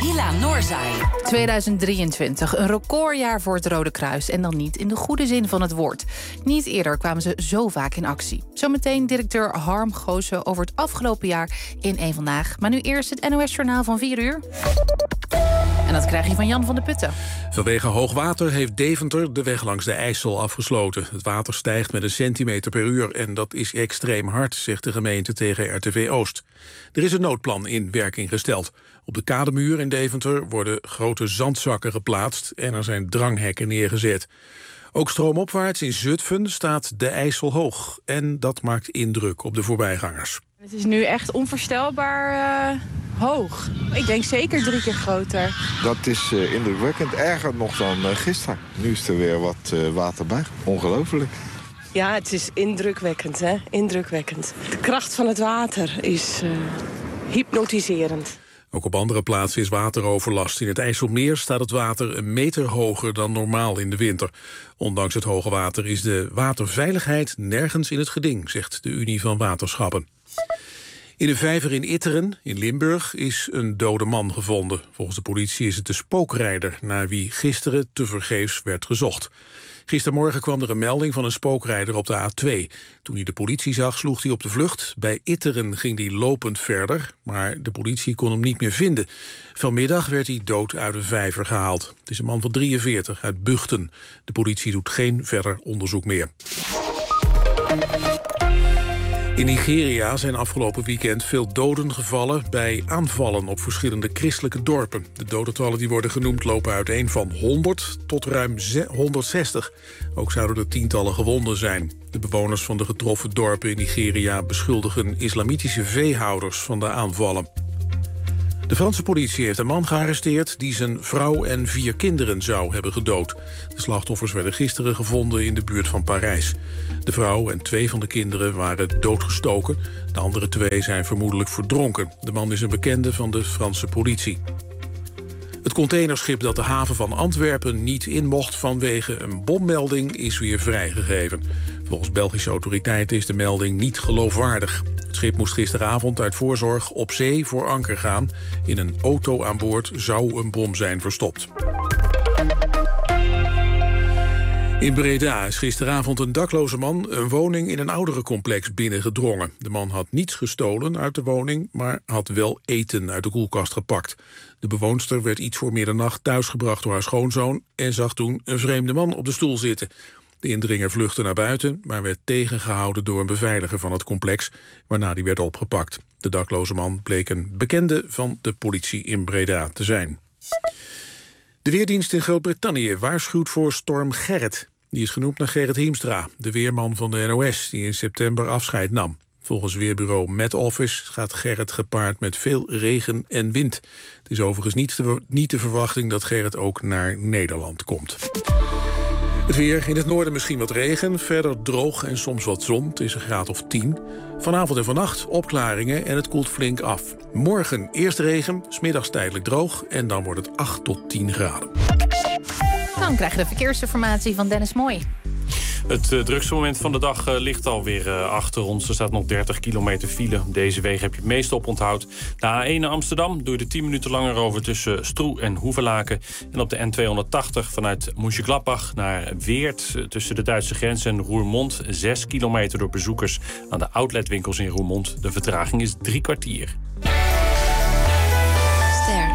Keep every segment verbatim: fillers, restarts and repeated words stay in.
Nabila Noorzai. tweeduizend drieëntwintig, een recordjaar voor het Rode Kruis. En dan niet in de goede zin van het woord. Niet eerder kwamen ze zo vaak in actie. Zometeen directeur Harm Goosen over het afgelopen jaar in één Vandaag. Maar nu eerst het N O S-journaal van vier uur. En dat krijg je van Jan van der Putten. Vanwege hoogwater heeft Deventer de weg langs de IJssel afgesloten. Het water stijgt met een centimeter per uur en dat is extreem hard, zegt de gemeente tegen R T V Oost. Er is een noodplan in werking gesteld. Op de kademuur in Deventer worden grote zandzakken geplaatst en er zijn dranghekken neergezet. Ook stroomopwaarts in Zutphen staat de IJssel hoog en dat maakt indruk op de voorbijgangers. Het is nu echt onvoorstelbaar uh, hoog. Ik denk zeker drie keer groter. Dat is uh, indrukwekkend. Erger nog dan uh, gisteren. Nu is er weer wat uh, water bij. Ongelooflijk. Ja, het is indrukwekkend, hè? Indrukwekkend. De kracht van het water is uh, hypnotiserend. Ook op andere plaatsen is wateroverlast. In het IJsselmeer staat het water een meter hoger dan normaal in de winter. Ondanks het hoge water is de waterveiligheid nergens in het geding, zegt de Unie van Waterschappen. In een vijver in Itteren, in Limburg, is een dode man gevonden. Volgens de politie is het de spookrijder naar wie gisteren tevergeefs werd gezocht. Gistermorgen kwam er een melding van een spookrijder op de A twee. Toen hij de politie zag, sloeg hij op de vlucht. Bij Itteren ging hij lopend verder, maar de politie kon hem niet meer vinden. Vanmiddag werd hij dood uit een vijver gehaald. Het is een man van drieënveertig uit Buchten. De politie doet geen verder onderzoek meer. In Nigeria zijn afgelopen weekend veel doden gevallen bij aanvallen op verschillende christelijke dorpen. De dodentallen die worden genoemd lopen uiteen van honderd tot ruim honderdzestig. Ook zouden er tientallen gewonden zijn. De bewoners van de getroffen dorpen in Nigeria beschuldigen islamitische veehouders van de aanvallen. De Franse politie heeft een man gearresteerd die zijn vrouw en vier kinderen zou hebben gedood. De slachtoffers werden gisteren gevonden in de buurt van Parijs. De vrouw en twee van de kinderen waren doodgestoken. De andere twee zijn vermoedelijk verdronken. De man is een bekende van de Franse politie. Het containerschip dat de haven van Antwerpen niet in mocht vanwege een bommelding is weer vrijgegeven. Volgens Belgische autoriteiten is de melding niet geloofwaardig. Het schip moest gisteravond uit voorzorg op zee voor anker gaan. In een auto aan boord zou een bom zijn verstopt. In Breda is gisteravond een dakloze man een woning in een ouderencomplex binnengedrongen. De man had niets gestolen uit de woning, maar had wel eten uit de koelkast gepakt. De bewoonster werd iets voor middernacht thuisgebracht door haar schoonzoon en zag toen een vreemde man op de stoel zitten. De indringer vluchtte naar buiten, maar werd tegengehouden door een beveiliger van het complex, waarna die werd opgepakt. De dakloze man bleek een bekende van de politie in Breda te zijn. De Weerdienst in Groot-Brittannië waarschuwt voor storm Gerrit. Die is genoemd naar Gerrit Hiemstra, de weerman van de N O S, die in september afscheid nam. Volgens weerbureau Met Office gaat Gerrit gepaard met veel regen en wind. Het is overigens niet de, niet de verwachting dat Gerrit ook naar Nederland komt. Het weer, in het noorden misschien wat regen, verder droog en soms wat zon. Het is een graad of tien. Vanavond en vannacht opklaringen en het koelt flink af. Morgen eerst regen, 's middags tijdelijk droog en dan wordt het acht tot tien graden. Dan krijg je de verkeersinformatie van Dennis Mooi. Het uh, drukste moment van de dag uh, ligt alweer uh, achter ons. Er staat nog dertig kilometer file. Deze wegen heb je het meeste op onthoud. De A één naar Amsterdam doe je er tien minuten langer over tussen Stroe en Hoevelaken. En op de N tweehonderdtachtig vanuit Mönchengladbach naar Weert, uh, tussen de Duitse grens en Roermond. zes kilometer door bezoekers aan de outletwinkels in Roermond. De vertraging is drie kwartier. Ster.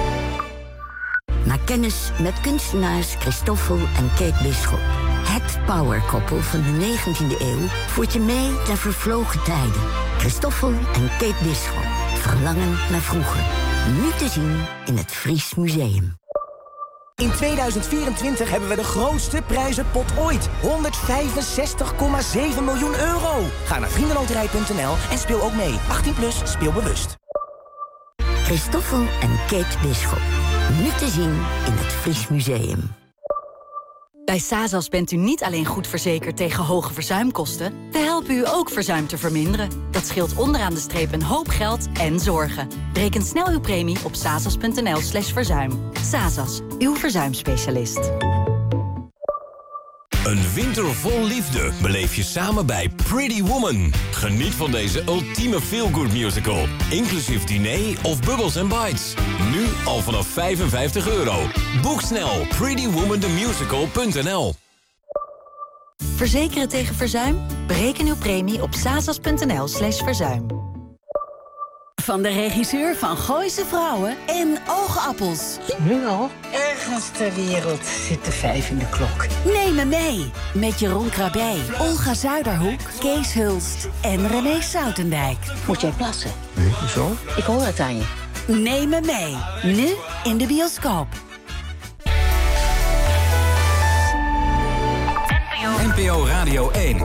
Maak kennis met kunstenaars Christoffel en Kate Bisschop. Het powerkoppel van de negentiende eeuw voert je mee naar vervlogen tijden. Christoffel en Kate Bisschop. Verlangen naar vroeger. Nu te zien in het Fries Museum. In tweeduizend vierentwintig hebben we de grootste prijzenpot ooit. honderdvijfenzestig komma zeven miljoen euro. Ga naar vriendenloterij punt n l en speel ook mee. achttien plus, speel bewust. Christoffel en Kate Bisschop. Nu te zien in het Fries Museum. Bij Sazas bent u niet alleen goed verzekerd tegen hoge verzuimkosten. We helpen u ook verzuim te verminderen. Dat scheelt onderaan de streep een hoop geld en zorgen. Bereken snel uw premie op sazas punt n l slash verzuim. Sazas, uw verzuimspecialist. Een winter vol liefde beleef je samen bij Pretty Woman. Geniet van deze ultieme feel-good musical. Inclusief diner of Bubbles and Bites. Nu al vanaf vijfenvijftig euro. Boek snel pretty woman the musical punt n l. Verzekeren tegen verzuim? Bereken uw premie op sasas.nl slash verzuim. Van de regisseur van Gooise Vrouwen en Oogappels. Nu al? Ergens ter wereld zit de vijf in de klok. Neem me mee met Jeroen Krabbe, Olga Zuiderhoek, Kees Hulst en René Soutendijk. Moet jij plassen? Nee, hoezo? Ik hoor het aan je. Neem me mee, nu in de bioscoop. N P O Radio één.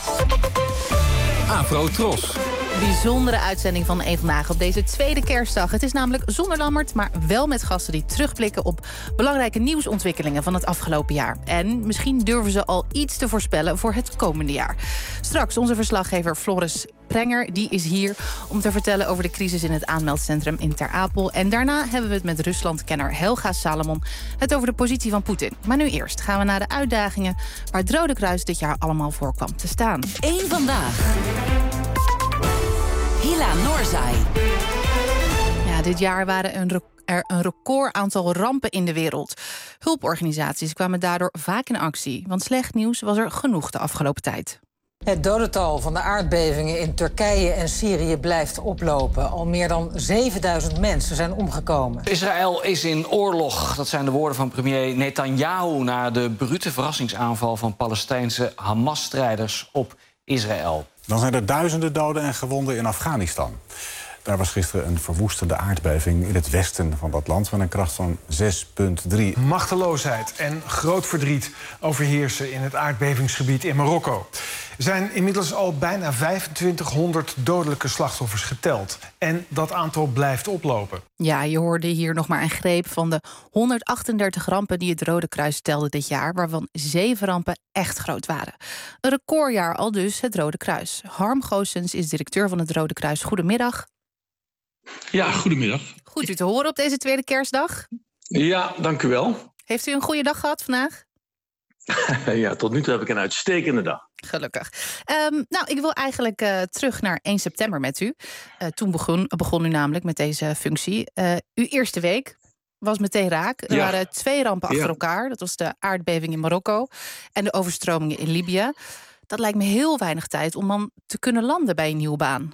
Afro Tros. Bijzondere uitzending van Eén Vandaag op deze tweede kerstdag. Het is namelijk zonder Lammert, maar wel met gasten die terugblikken op belangrijke nieuwsontwikkelingen van het afgelopen jaar. En misschien durven ze al iets te voorspellen voor het komende jaar. Straks onze verslaggever Floris Prenger, die is hier om te vertellen over de crisis in het aanmeldcentrum in Ter Apel. En daarna hebben we het met Ruslandkenner Helga Salomon het over de positie van Poetin. Maar nu eerst gaan we naar de uitdagingen waar het Rode Kruis dit jaar allemaal voor kwam te staan. Eén Vandaag. Hila Noorzai. Ja, dit jaar waren een er een record aantal rampen in de wereld. Hulporganisaties kwamen daardoor vaak in actie, want slecht nieuws was er genoeg de afgelopen tijd. Het dodental van de aardbevingen in Turkije en Syrië blijft oplopen. Al meer dan zevenduizend mensen zijn omgekomen. Israël is in oorlog. Dat zijn de woorden van premier Netanyahu na de brute verrassingsaanval van Palestijnse Hamas-strijders op Israël. Dan zijn er duizenden doden en gewonden in Afghanistan. Daar was gisteren een verwoestende aardbeving in het westen van dat land met een kracht van zes komma drie. Machteloosheid en groot verdriet overheersen in het aardbevingsgebied in Marokko. Er zijn inmiddels al bijna vijfentwintighonderd dodelijke slachtoffers geteld. En dat aantal blijft oplopen. Ja, je hoorde hier nog maar een greep van de honderdachtendertig rampen die het Rode Kruis telde dit jaar, waarvan zeven rampen echt groot waren. Een recordjaar al dus, het Rode Kruis. Harm Goossens is directeur van het Rode Kruis. Goedemiddag. Ja, goedemiddag. Goed u te horen op deze tweede kerstdag. Ja, dank u wel. Heeft u een goede dag gehad vandaag? Ja, tot nu toe heb ik een uitstekende dag. Gelukkig. Um, nou, ik wil eigenlijk uh, terug naar één september met u. Uh, toen begon, begon u namelijk met deze functie. Uh, uw eerste week was meteen raak. Er ja. waren twee rampen achter ja. elkaar. Dat was de aardbeving in Marokko en de overstromingen in Libië. Dat lijkt me heel weinig tijd om dan te kunnen landen bij een nieuwe baan.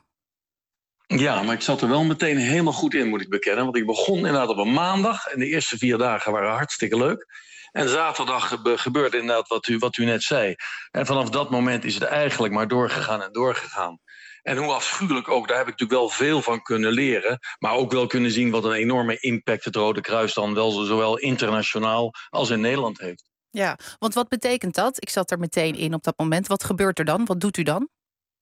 Ja, maar ik zat er wel meteen helemaal goed in, moet ik bekennen. Want ik begon inderdaad op een maandag. En de eerste vier dagen waren hartstikke leuk. En zaterdag gebeurde inderdaad wat u, wat u net zei. En vanaf dat moment is het eigenlijk maar doorgegaan en doorgegaan. En hoe afschuwelijk ook, daar heb ik natuurlijk wel veel van kunnen leren. Maar ook wel kunnen zien wat een enorme impact het Rode Kruis dan wel zowel internationaal als in Nederland heeft. Ja, want wat betekent dat? Ik zat er meteen in op dat moment. Wat gebeurt er dan? Wat doet u dan?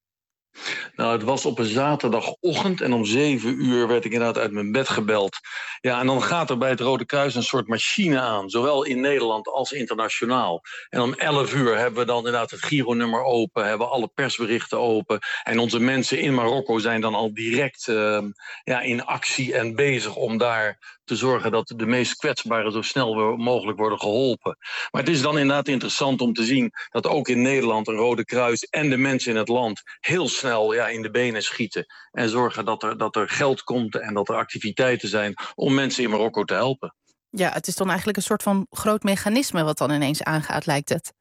Nou, het was op een zaterdagochtend en om zeven uur werd ik inderdaad uit mijn bed gebeld. Ja, en dan gaat er bij het Rode Kruis een soort machine aan, zowel in Nederland als internationaal. En om elf uur hebben we dan inderdaad het Giro-nummer open, hebben alle persberichten open. En onze mensen in Marokko zijn dan al direct uh, ja, in actie en bezig om daar te zorgen dat de meest kwetsbaren zo snel mogelijk worden geholpen. Maar het is dan inderdaad interessant om te zien dat ook in Nederland een Rode Kruis en de mensen in het land heel snel ja, in de benen schieten. En zorgen dat er, dat er geld komt en dat er activiteiten zijn om mensen in Marokko te helpen. Ja, het is dan eigenlijk een soort van groot mechanisme wat dan ineens aangaat, lijkt het.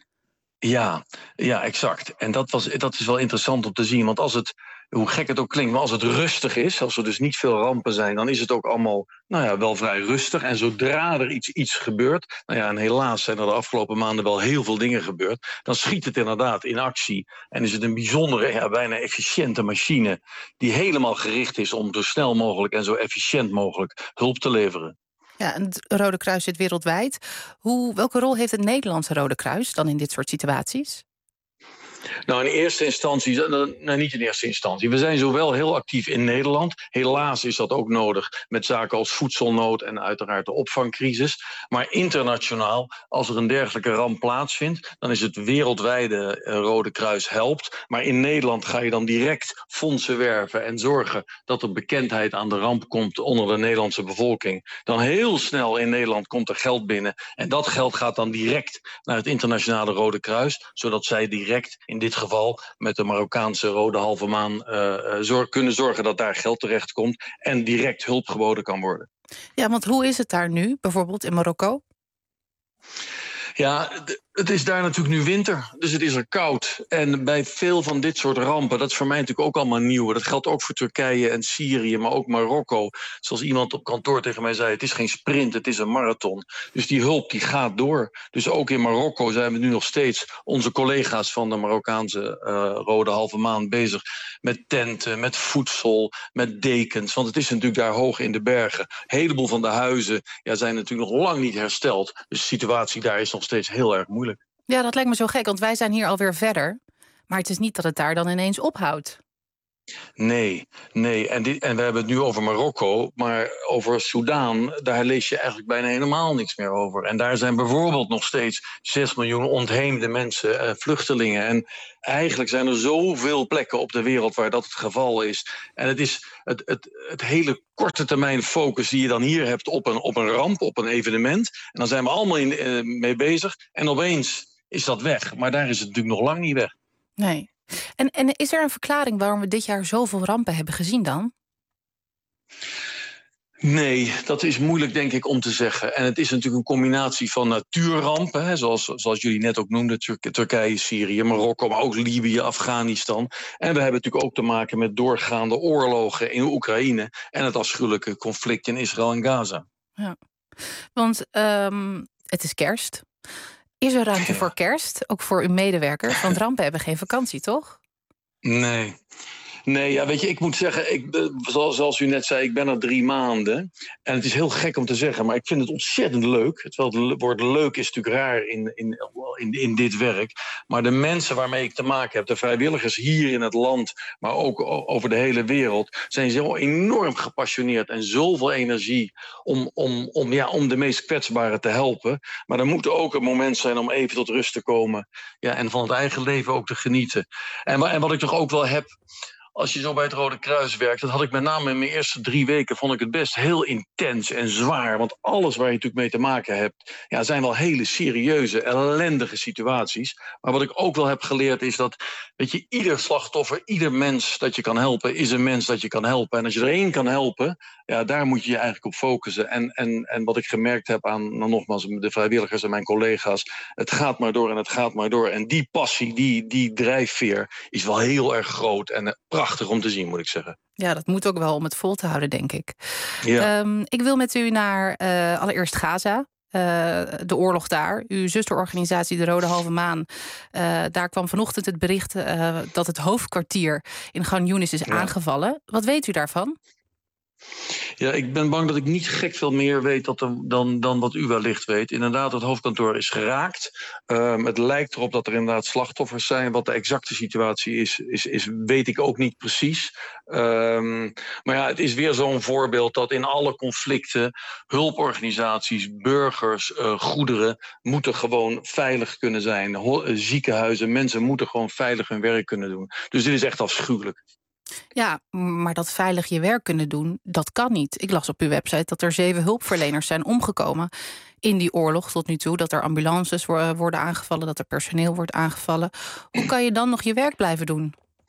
Ja, ja, exact. En dat, was, dat is wel interessant om te zien. Want als het, hoe gek het ook klinkt, maar als het rustig is, als er dus niet veel rampen zijn, dan is het ook allemaal nou ja, wel vrij rustig. En zodra er iets, iets gebeurt, nou ja, en helaas zijn er de afgelopen maanden wel heel veel dingen gebeurd, dan schiet het inderdaad in actie. En is het een bijzondere, ja, bijna efficiënte machine die helemaal gericht is om zo snel mogelijk en zo efficiënt mogelijk hulp te leveren. Ja, en het Rode Kruis zit wereldwijd. Hoe, welke rol heeft het Nederlandse Rode Kruis dan in dit soort situaties? Nou, in eerste instantie, nou niet in eerste instantie. We zijn zowel heel actief in Nederland. Helaas is dat ook nodig met zaken als voedselnood en uiteraard de opvangcrisis. Maar internationaal, als er een dergelijke ramp plaatsvindt, dan is het wereldwijde Rode Kruis helpt. Maar in Nederland ga je dan direct fondsen werven en zorgen dat er bekendheid aan de ramp komt onder de Nederlandse bevolking. Dan heel snel in Nederland komt er geld binnen. En dat geld gaat dan direct naar het internationale Rode Kruis, zodat zij direct in dit geval met de Marokkaanse Rode Halve Maan uh, zorg, kunnen zorgen dat daar geld terecht komt en direct hulp geboden kan worden. Ja, want hoe is het daar nu, bijvoorbeeld in Marokko? Ja, het is daar natuurlijk nu winter, dus het is er koud. En bij veel van dit soort rampen, dat is voor mij natuurlijk ook allemaal nieuw. Dat geldt ook voor Turkije en Syrië, maar ook Marokko. Zoals iemand op kantoor tegen mij zei, het is geen sprint, het is een marathon. Dus die hulp die gaat door. Dus ook in Marokko zijn we nu nog steeds onze collega's van de Marokkaanse uh, Rode Halve Maan bezig met tenten, met voedsel, met dekens. Want het is natuurlijk daar hoog in de bergen. Een heleboel van de huizen ja, zijn natuurlijk nog lang niet hersteld. Dus de situatie daar is nog steeds heel erg moeilijk. Ja, dat lijkt me zo gek, want wij zijn hier alweer verder. Maar het is niet dat het daar dan ineens ophoudt. Nee, nee. En, dit, en we hebben het nu over Marokko, maar over Soudaan, daar lees je eigenlijk bijna helemaal niks meer over. En daar zijn bijvoorbeeld nog steeds zes miljoen ontheemde mensen, eh, vluchtelingen. En eigenlijk zijn er zoveel plekken op de wereld waar dat het geval is. En het is het, het, het hele korte termijn focus die je dan hier hebt op een, op een ramp, op een evenement. En dan zijn we allemaal in, eh, mee bezig. En opeens is dat weg. Maar daar is het natuurlijk nog lang niet weg. Nee. En, en is er een verklaring waarom we dit jaar zoveel rampen hebben gezien dan? Nee, dat is moeilijk denk ik om te zeggen. En het is natuurlijk een combinatie van natuurrampen, hè, zoals, zoals jullie net ook noemden, Tur- Turkije, Syrië, Marokko, maar ook Libië, Afghanistan. En we hebben natuurlijk ook te maken met doorgaande oorlogen in Oekraïne en het afschuwelijke conflict in Israël en Gaza. Ja, want um, het is kerst. Is er ruimte ja. voor kerst, ook voor uw medewerkers? Want rampen hebben geen vakantie, toch? Nee. Nee, ja, weet je, ik moet zeggen, ik, zoals, zoals u net zei, ik ben er drie maanden. En het is heel gek om te zeggen, maar ik vind het ontzettend leuk. Terwijl het woord leuk is natuurlijk raar in, in, in, in dit werk. Maar de mensen waarmee ik te maken heb, de vrijwilligers hier in het land, maar ook over de hele wereld, zijn zo enorm gepassioneerd en zoveel energie om, om, om, ja, om de meest kwetsbaren te helpen. Maar er moet ook een moment zijn om even tot rust te komen. Ja, en van het eigen leven ook te genieten. En, en wat ik toch ook wel heb, als je zo bij het Rode Kruis werkt, dat had ik met name in mijn eerste drie weken, vond ik het best heel intens en zwaar. Want alles waar je natuurlijk mee te maken hebt, ja, zijn wel hele serieuze, ellendige situaties. Maar wat ik ook wel heb geleerd is dat, weet je, ieder slachtoffer, ieder mens dat je kan helpen, is een mens dat je kan helpen. En als je er één kan helpen, ja, daar moet je je eigenlijk op focussen. En, en, en wat ik gemerkt heb aan, nou, nogmaals, de vrijwilligers en mijn collega's, het gaat maar door en het gaat maar door. En die passie, die, die drijfveer is wel heel erg groot en prachtig. Prachtig om te zien, moet ik zeggen. Ja, dat moet ook wel om het vol te houden, denk ik. Ja. Um, ik wil met u naar uh, allereerst Gaza. Uh, de oorlog daar. Uw zusterorganisatie, de Rode Halve Maan. Uh, daar kwam vanochtend het bericht uh, dat het hoofdkwartier in Khan Younis is ja. aangevallen. Wat weet u daarvan? Ja, ik ben bang dat ik niet gek veel meer weet dat er, dan, dan wat u wellicht weet. Inderdaad, het hoofdkantoor is geraakt. Um, het lijkt erop dat er inderdaad slachtoffers zijn. Wat de exacte situatie is, is, is weet ik ook niet precies. Um, maar ja, het is weer zo'n voorbeeld dat in alle conflicten hulporganisaties, burgers, uh, goederen moeten gewoon veilig kunnen zijn. Ho- ziekenhuizen, mensen moeten gewoon veilig hun werk kunnen doen. Dus dit is echt afschuwelijk. Ja, maar dat veilig je werk kunnen doen, dat kan niet. Ik las op uw website dat er zeven hulpverleners zijn omgekomen in die oorlog tot nu toe. Dat er ambulances worden aangevallen, dat er personeel wordt aangevallen. Hoe kan je dan nog je werk blijven doen?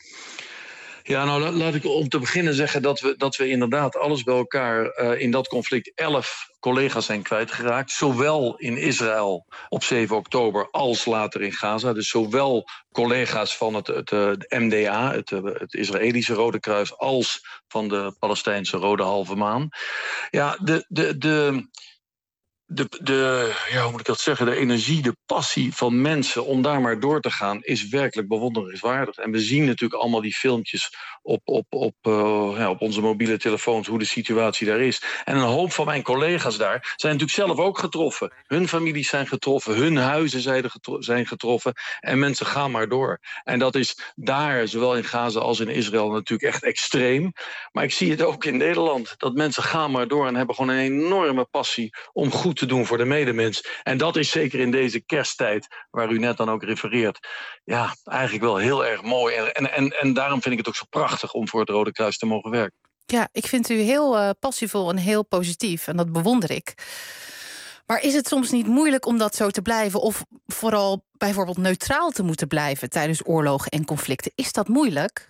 Ja, nou laat ik om te beginnen zeggen dat we, dat we inderdaad alles bij elkaar uh, in dat conflict elf collega's zijn kwijtgeraakt. Zowel in Israël op zeven oktober als later in Gaza. Dus zowel collega's van het, het, het M D A, het, het Israëlische Rode Kruis, als van de Palestijnse Rode Halve Maan. Ja, de... de, de De, de, ja, hoe moet ik dat zeggen? De energie, de passie van mensen om daar maar door te gaan is werkelijk bewonderenswaardig. En we zien natuurlijk allemaal die filmpjes op, op, op, uh, ja, op onze mobiele telefoons, hoe de situatie daar is. En een hoop van mijn collega's daar zijn natuurlijk zelf ook getroffen. Hun families zijn getroffen, hun huizen zijn, getro- zijn getroffen. En mensen gaan maar door. En dat is daar, zowel in Gaza als in Israël, natuurlijk echt extreem. Maar ik zie het ook in Nederland. Dat mensen gaan maar door en hebben gewoon een enorme passie om goed te doen voor de medemens. En dat is zeker in deze kersttijd, waar u net dan ook refereert, ja, eigenlijk wel heel erg mooi. En, en, en, en daarom vind ik het ook zo prachtig om voor het Rode Kruis te mogen werken. Ja, ik vind u heel uh, passievol en heel positief. En dat bewonder ik. Maar is het soms niet moeilijk om dat zo te blijven? Of vooral bijvoorbeeld neutraal te moeten blijven tijdens oorlogen en conflicten? Is dat moeilijk?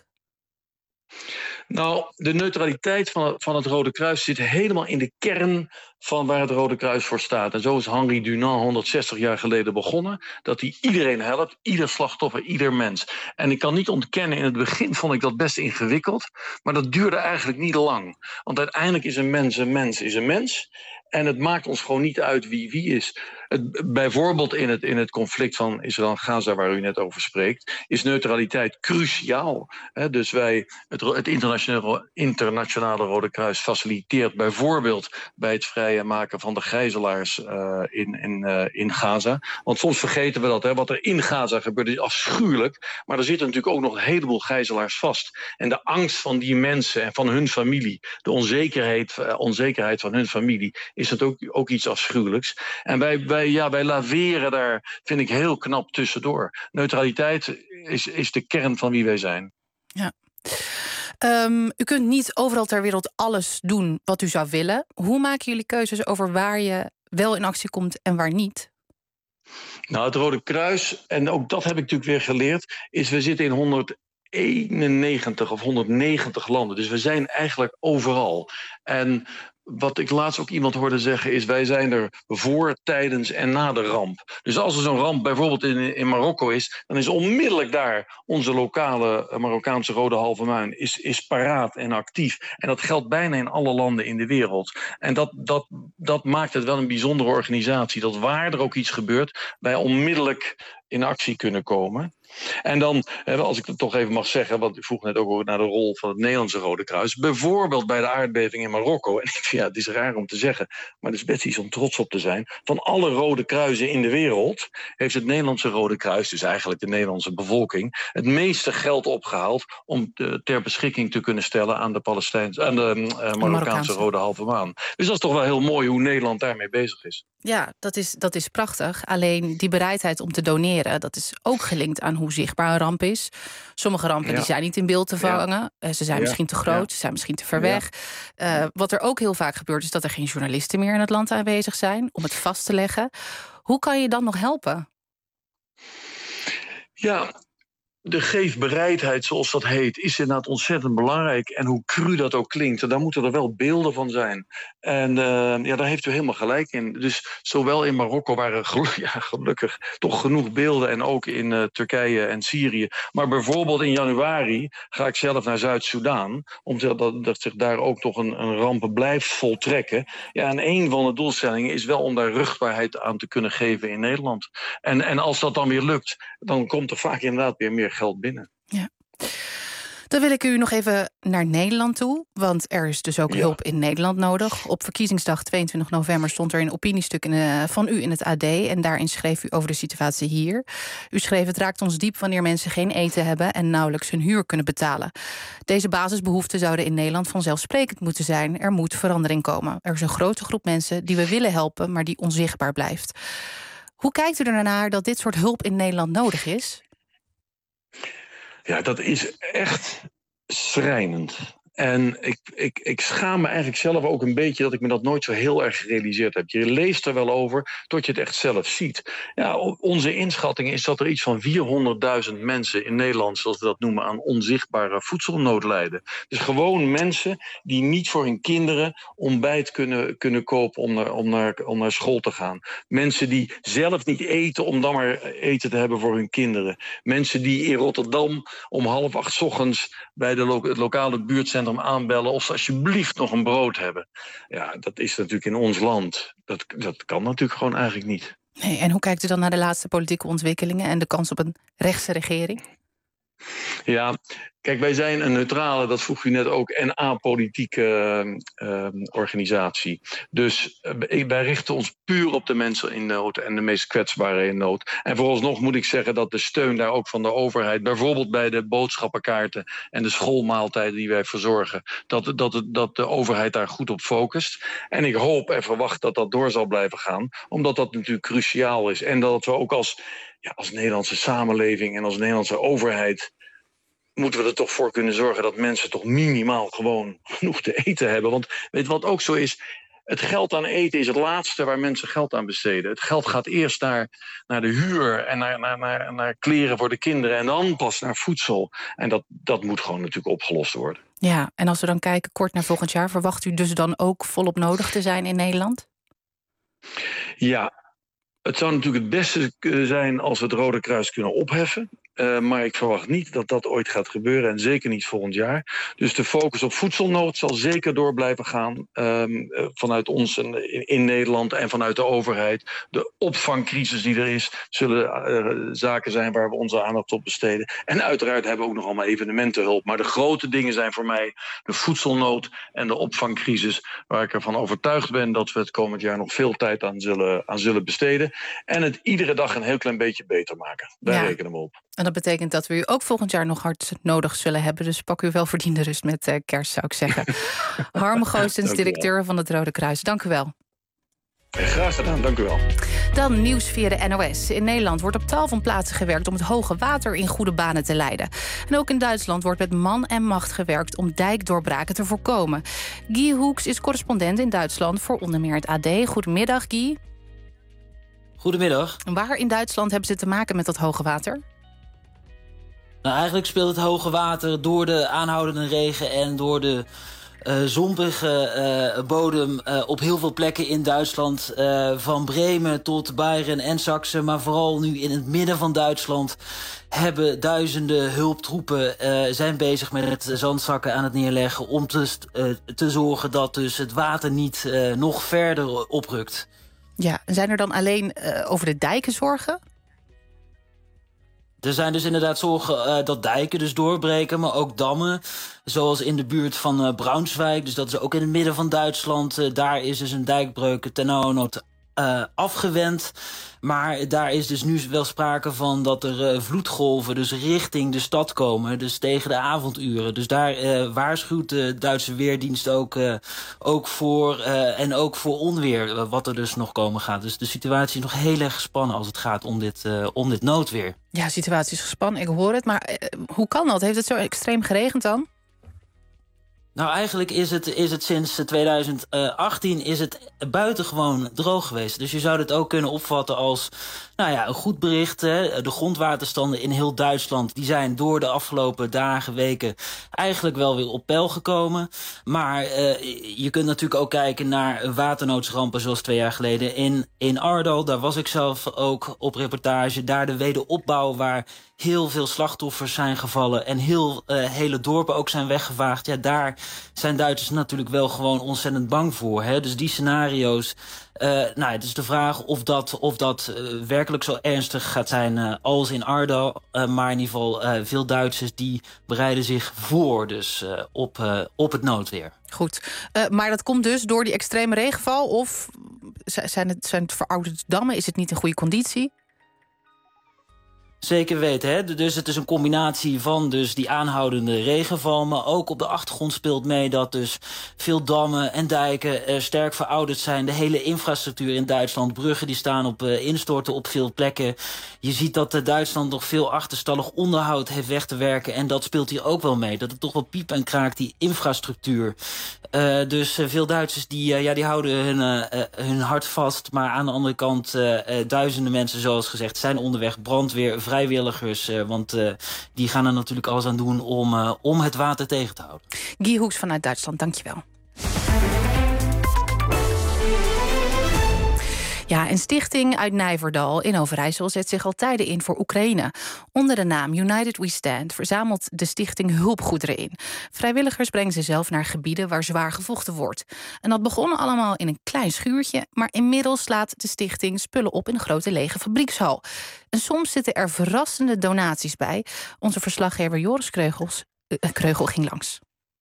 Nou, de neutraliteit van het, van het Rode Kruis zit helemaal in de kern van waar het Rode Kruis voor staat. En zo is Henri Dunant honderdzestig jaar geleden begonnen. Dat hij iedereen helpt, ieder slachtoffer, ieder mens. En ik kan niet ontkennen, in het begin vond ik dat best ingewikkeld. Maar dat duurde eigenlijk niet lang. Want uiteindelijk is een mens een mens is een mens. En het maakt ons gewoon niet uit wie wie is. Het, bijvoorbeeld in het, in het conflict van Israël en Gaza, waar u net over spreekt, is neutraliteit cruciaal. He, dus wij, het, het internationale, internationale Rode Kruis faciliteert bijvoorbeeld bij het vrije maken van de gijzelaars uh, in, in, uh, in Gaza. Want soms vergeten we dat. He, wat er in Gaza gebeurt is afschuwelijk. Maar er zitten natuurlijk ook nog een heleboel gijzelaars vast. En de angst van die mensen en van hun familie, de onzekerheid, uh, onzekerheid van hun familie, is het ook, ook iets afschuwelijks. En wij, wij, ja, wij laveren daar, vind ik, heel knap tussendoor. Neutraliteit is, is de kern van wie wij zijn. Ja. Um, u kunt niet overal ter wereld alles doen wat u zou willen. Hoe maken jullie keuzes over waar je wel in actie komt en waar niet? Nou, het Rode Kruis, en ook dat heb ik natuurlijk weer geleerd, is we zitten in honderdeenennegentig of honderdnegentig landen. Dus we zijn eigenlijk overal. En wat ik laatst ook iemand hoorde zeggen is, wij zijn er voor, tijdens en na de ramp. Dus als er zo'n ramp bijvoorbeeld in, in Marokko is, dan is onmiddellijk daar onze lokale Marokkaanse Rode Halve Maan is, is paraat en actief. En dat geldt bijna in alle landen in de wereld. En dat, dat, dat maakt het wel een bijzondere organisatie. Dat waar er ook iets gebeurt, wij onmiddellijk in actie kunnen komen. En dan, als ik het toch even mag zeggen, want ik vroeg net ook naar de rol van het Nederlandse Rode Kruis. Bijvoorbeeld bij de aardbeving in Marokko. En ik vind, ja, het is raar om te zeggen, maar het is best iets om trots op te zijn. Van alle Rode Kruisen in de wereld heeft het Nederlandse Rode Kruis, dus eigenlijk de Nederlandse bevolking, het meeste geld opgehaald om te, ter beschikking te kunnen stellen aan de, Palestijnse, aan de uh, Marokkaanse, Marokkaanse Rode Halve Maan. Dus dat is toch wel heel mooi hoe Nederland daarmee bezig is. Ja, dat is, dat is prachtig. Alleen die bereidheid om te doneren, dat is ook gelinkt aan hoe zichtbaar een ramp is. Sommige rampen ja. die zijn niet in beeld te vangen. Ja. Ze zijn ja. misschien te groot, ja. ze zijn misschien te ver weg. Ja. Uh, wat er ook heel vaak gebeurt, is dat er geen journalisten meer in het land aanwezig zijn om het vast te leggen. Hoe kan je dan nog helpen? Ja, de geefbereidheid, zoals dat heet, is inderdaad ontzettend belangrijk. En hoe cru dat ook klinkt, daar moeten er wel beelden van zijn. En uh, ja, daar heeft u helemaal gelijk in. Dus zowel in Marokko waren gelu- ja, gelukkig toch genoeg beelden. En ook in uh, Turkije en Syrië. Maar bijvoorbeeld in januari ga ik zelf naar Zuid-Soedan. Omdat dat, dat zich daar ook toch een, een ramp blijft voltrekken. Ja, en een van de doelstellingen is wel om daar ruchtbaarheid aan te kunnen geven in Nederland. En, en als dat dan weer lukt, dan komt er vaak inderdaad weer meer geld binnen. Ja. Dan wil ik u nog even naar Nederland toe. Want er is dus ook ja. hulp in Nederland nodig. Op verkiezingsdag tweeëntwintig november stond er een opiniestuk in de, van u in het A D. En daarin schreef u over de situatie hier. U schreef: het raakt ons diep wanneer mensen geen eten hebben en nauwelijks hun huur kunnen betalen. Deze basisbehoeften zouden in Nederland vanzelfsprekend moeten zijn. Er moet verandering komen. Er is een grote groep mensen die we willen helpen, maar die onzichtbaar blijft. Hoe kijkt u ernaar dat dit soort hulp in Nederland nodig is? Ja, dat is echt schrijnend. En ik, ik, ik schaam me eigenlijk zelf ook een beetje dat ik me dat nooit zo heel erg gerealiseerd heb. Je leest er wel over tot je het echt zelf ziet. Ja, onze inschatting is dat er iets van vierhonderdduizend mensen in Nederland, zoals we dat noemen, aan onzichtbare voedselnood lijden. Dus gewoon mensen die niet voor hun kinderen ontbijt kunnen, kunnen kopen om naar, om, naar, om naar school te gaan. Mensen die zelf niet eten om dan maar eten te hebben voor hun kinderen. Mensen die in Rotterdam om half acht 's ochtends bij de lo- het lokale buurtcentrum winkelcentrum aanbellen of ze alsjeblieft nog een brood hebben. Ja, dat is natuurlijk in ons land. Dat, dat kan natuurlijk gewoon eigenlijk niet. Nee, en hoe kijkt u dan naar de laatste politieke ontwikkelingen en de kans op een rechtse regering? Ja, kijk, wij zijn een neutrale, dat vroeg u net ook, en apolitieke uh, organisatie. Dus uh, wij richten ons puur op de mensen in nood en de meest kwetsbaren in nood. En vooralsnog moet ik zeggen dat de steun daar ook van de overheid, bijvoorbeeld bij de boodschappenkaarten en de schoolmaaltijden die wij verzorgen, dat, dat, dat de overheid daar goed op focust. En ik hoop en verwacht dat dat door zal blijven gaan, omdat dat natuurlijk cruciaal is. En dat we ook als, ja, als Nederlandse samenleving en als Nederlandse overheid moeten we er toch voor kunnen zorgen dat mensen toch minimaal gewoon genoeg te eten hebben. Want weet je wat ook zo is? Het geld aan eten is het laatste waar mensen geld aan besteden. Het geld gaat eerst naar, naar de huur en naar, naar, naar, naar kleren voor de kinderen en dan pas naar voedsel. En dat, dat moet gewoon natuurlijk opgelost worden. Ja, en als we dan kijken kort naar volgend jaar, verwacht u dus dan ook volop nodig te zijn in Nederland? Ja, het zou natuurlijk het beste zijn als we het Rode Kruis kunnen opheffen. Uh, maar ik verwacht niet dat dat ooit gaat gebeuren en zeker niet volgend jaar. Dus de focus op voedselnood zal zeker door blijven gaan. Um, vanuit ons in, in Nederland en vanuit de overheid. De opvangcrisis die er is, zullen uh, zaken zijn waar we onze aandacht op besteden. En uiteraard hebben we ook nog allemaal evenementenhulp. Maar de grote dingen zijn voor mij de voedselnood en de opvangcrisis, waar ik ervan overtuigd ben dat we het komend jaar nog veel tijd aan zullen, aan zullen besteden. En het iedere dag een heel klein beetje beter maken. Daar ja. rekenen we op. En dat betekent dat we u ook volgend jaar nog hard nodig zullen hebben. Dus pak u wel verdiende rust met uh, kerst, zou ik zeggen. Harm Goossens, directeur van het Rode Kruis. Dank u wel. Graag gedaan, dank u wel. Dan nieuws via de N O S. In Nederland wordt op tal van plaatsen gewerkt om het hoge water in goede banen te leiden. En ook in Duitsland wordt met man en macht gewerkt om dijkdoorbraken te voorkomen. Guy Hoeks is correspondent in Duitsland voor onder meer het A D. Goedemiddag, Guy. Goedemiddag. Waar in Duitsland hebben ze te maken met dat hoge water? Nou, eigenlijk speelt het hoge water door de aanhoudende regen en door de uh, zompige uh, bodem uh, op heel veel plekken in Duitsland. Uh, van Bremen tot Beieren en Saksen, maar vooral nu in het midden van Duitsland hebben duizenden hulptroepen uh, zijn bezig met het zandzakken aan het neerleggen om te, uh, te zorgen dat dus het water niet uh, nog verder oprukt. Ja, zijn er dan alleen uh, over de dijken zorgen? Er zijn dus inderdaad zorgen uh, dat dijken dus doorbreken, maar ook dammen. Zoals in de buurt van uh, Braunschweig, dus dat is ook in het midden van Duitsland. Uh, daar is dus een dijkbreuk ternauwernood uh, afgewend. Maar daar is dus nu wel sprake van dat er uh, vloedgolven dus richting de stad komen. Dus tegen de avonduren. Dus daar uh, waarschuwt de Duitse Weerdienst ook, uh, ook voor uh, en ook voor onweer uh, wat er dus nog komen gaat. Dus de situatie is nog heel erg gespannen als het gaat om dit, uh, om dit noodweer. Ja, de situatie is gespannen, ik hoor het. Maar uh, hoe kan dat? Heeft het zo extreem geregend dan? Nou, eigenlijk is het, is het sinds tweeduizend achttien is het buitengewoon droog geweest. Dus je zou dit ook kunnen opvatten als nou ja, een goed bericht. Hè. De grondwaterstanden in heel Duitsland die zijn door de afgelopen dagen, weken eigenlijk wel weer op peil gekomen. Maar uh, je kunt natuurlijk ook kijken naar waternoodsrampen zoals twee jaar geleden in, in Ardal. Daar was ik zelf ook op reportage. Daar de wederopbouw waar heel veel slachtoffers zijn gevallen en heel uh, hele dorpen ook zijn weggevaagd. Ja, daar zijn Duitsers natuurlijk wel gewoon ontzettend bang voor. Hè? Dus die scenario's. Uh, nou, het is de vraag of dat, of dat uh, werkelijk zo ernstig gaat zijn uh, als in Ardal. Uh, maar in ieder geval uh, veel Duitsers die bereiden zich voor dus uh, op, uh, op het noodweer. Goed, uh, maar dat komt dus door die extreme regenval? Of zijn het, zijn het verouderde dammen? Is het niet in goede conditie? Zeker weten, hè? Dus het is een combinatie van dus die aanhoudende regenval, maar ook op de achtergrond speelt mee dat dus veel dammen en dijken uh, sterk verouderd zijn. De hele infrastructuur in Duitsland, bruggen die staan op uh, instorten op veel plekken. Je ziet dat uh, Duitsland nog veel achterstallig onderhoud heeft weg te werken en dat speelt hier ook wel mee. Dat het toch wel piep en kraakt, die infrastructuur. Uh, dus uh, veel Duitsers die, uh, ja, die houden hun, uh, uh, hun hart vast, maar aan de andere kant uh, uh, duizenden mensen, zoals gezegd, zijn onderweg. Brandweer, vrijwilligers, uh, want uh, die gaan er natuurlijk alles aan doen om, uh, om het water tegen te houden. Guy Hoeks vanuit Duitsland, dankjewel. Ja, een stichting uit Nijverdal in Overijssel zet zich al tijden in voor Oekraïne. Onder de naam United We Stand verzamelt de stichting hulpgoederen in. Vrijwilligers brengen ze zelf naar gebieden waar zwaar gevochten wordt. En dat begon allemaal in een klein schuurtje, maar inmiddels slaat de stichting spullen op in een grote lege fabriekshal. En soms zitten er verrassende donaties bij. Onze verslaggever Joris Kreugels, uh, Kreugel ging langs.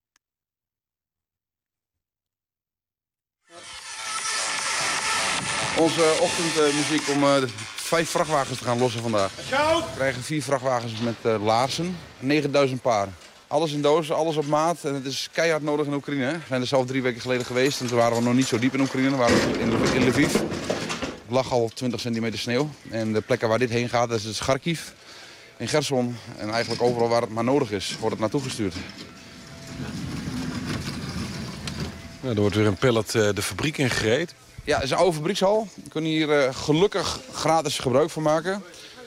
Onze ochtendmuziek om uh, vijf vrachtwagens te gaan lossen vandaag. We krijgen vier vrachtwagens met uh, laarzen, negenduizend paar. Alles in dozen, alles op maat. En het is keihard nodig in Oekraïne. We zijn er zelf drie weken geleden geweest en toen waren we nog niet zo diep in Oekraïne. We waren in, in Lviv. Er lag al twintig centimeter sneeuw. En de plekken waar dit heen gaat, dat is het Kharkiv, in Gerson. En eigenlijk overal waar het maar nodig is, wordt het naartoe gestuurd. Nou, er wordt weer een pallet uh, de fabriek ingereden. Ja, het is een oude fabriekshal. We kunnen hier uh, gelukkig gratis gebruik van maken.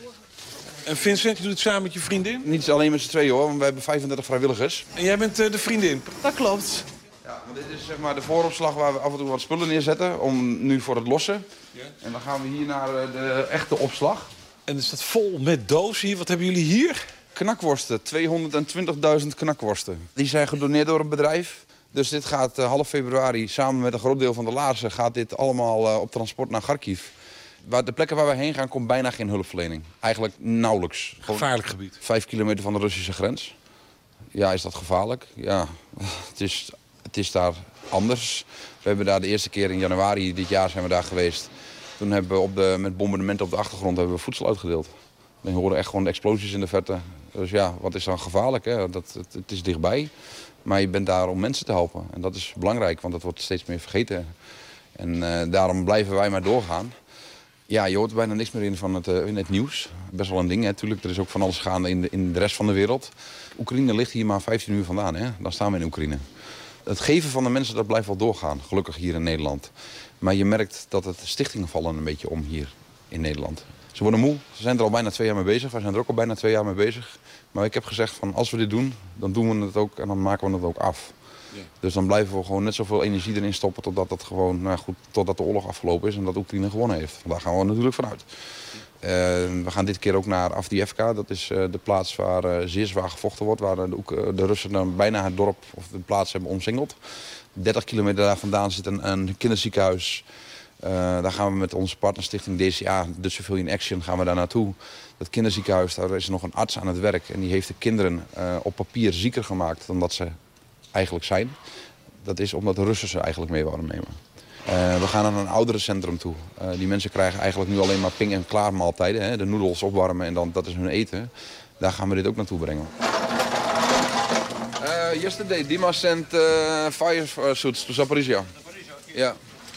En Vincent, je doet het samen met je vriendin? Niet alleen met z'n tweeën hoor, want we hebben vijfendertig vrijwilligers. En jij bent uh, de vriendin? Dat klopt. Ja, want dit is zeg maar de vooropslag waar we af en toe wat spullen neerzetten, om nu voor het lossen. Ja. En dan gaan we hier naar uh, de echte opslag. En is dat vol met dozen hier? Wat hebben jullie hier? Knakworsten, tweehonderdtwintigduizend knakworsten. Die zijn gedoneerd door een bedrijf. Dus dit gaat uh, half februari, samen met een groot deel van de laarzen, gaat dit allemaal uh, op transport naar Kharkiv. Waar de plekken waar we heen gaan, komt bijna geen hulpverlening. Eigenlijk nauwelijks. Gevaarlijk gebied. Vijf kilometer van de Russische grens. Ja, is dat gevaarlijk? Ja, het is, het is daar anders. We hebben daar de eerste keer in januari dit jaar zijn we daar geweest. Toen hebben we op de, met bombardementen op de achtergrond hebben we voedsel uitgedeeld. Dan horen echt gewoon de explosies in de verte. Dus ja, wat is dan gevaarlijk? Hè? Dat, het, het is dichtbij. Maar je bent daar om mensen te helpen. En dat is belangrijk, want dat wordt steeds meer vergeten. En uh, daarom blijven wij maar doorgaan. Ja, je hoort bijna niks meer in van het, uh, in het nieuws. Best wel een ding, hè, natuurlijk. Er is ook van alles gaande in de, in de rest van de wereld. Oekraïne ligt hier maar vijftien uur vandaan. Hè? Dan staan we in Oekraïne. Het geven van de mensen, dat blijft wel doorgaan. Gelukkig hier in Nederland. Maar je merkt dat het stichtingen vallen een beetje om hier in Nederland. Ze worden moe. Ze zijn er al bijna twee jaar mee bezig. Wij zijn er ook al bijna twee jaar mee bezig. Maar ik heb gezegd van als we dit doen, dan doen we het ook en dan maken we het ook af. Ja. Dus dan blijven we gewoon net zoveel energie erin stoppen totdat, het gewoon, nou goed, totdat de oorlog afgelopen is en dat Oekraïne gewonnen heeft. Daar gaan we natuurlijk vanuit. Uh, we gaan dit keer ook naar Avdiivka. Dat is uh, de plaats waar uh, zeer zwaar gevochten wordt. Waar de, de, de Russen dan bijna het dorp of de plaats hebben omsingeld. dertig kilometer daar vandaan zit een, een kinderziekenhuis. Uh, daar gaan we met onze partnerstichting D C A, Dutch Civilian Action, gaan we daar naartoe. Dat kinderziekenhuis, daar is nog een arts aan het werk. En die heeft de kinderen uh, op papier zieker gemaakt dan dat ze eigenlijk zijn. Dat is omdat de Russen ze eigenlijk mee wouden nemen. Uh, we gaan naar een ouderencentrum toe. Uh, die mensen krijgen eigenlijk nu alleen maar ping- en klaar maaltijden. Hè? De noedels opwarmen en dan, dat is hun eten. Daar gaan we dit ook naartoe brengen. Uh, yesterday, Dima sent uh, fire suits to Zaporizhia. Ja.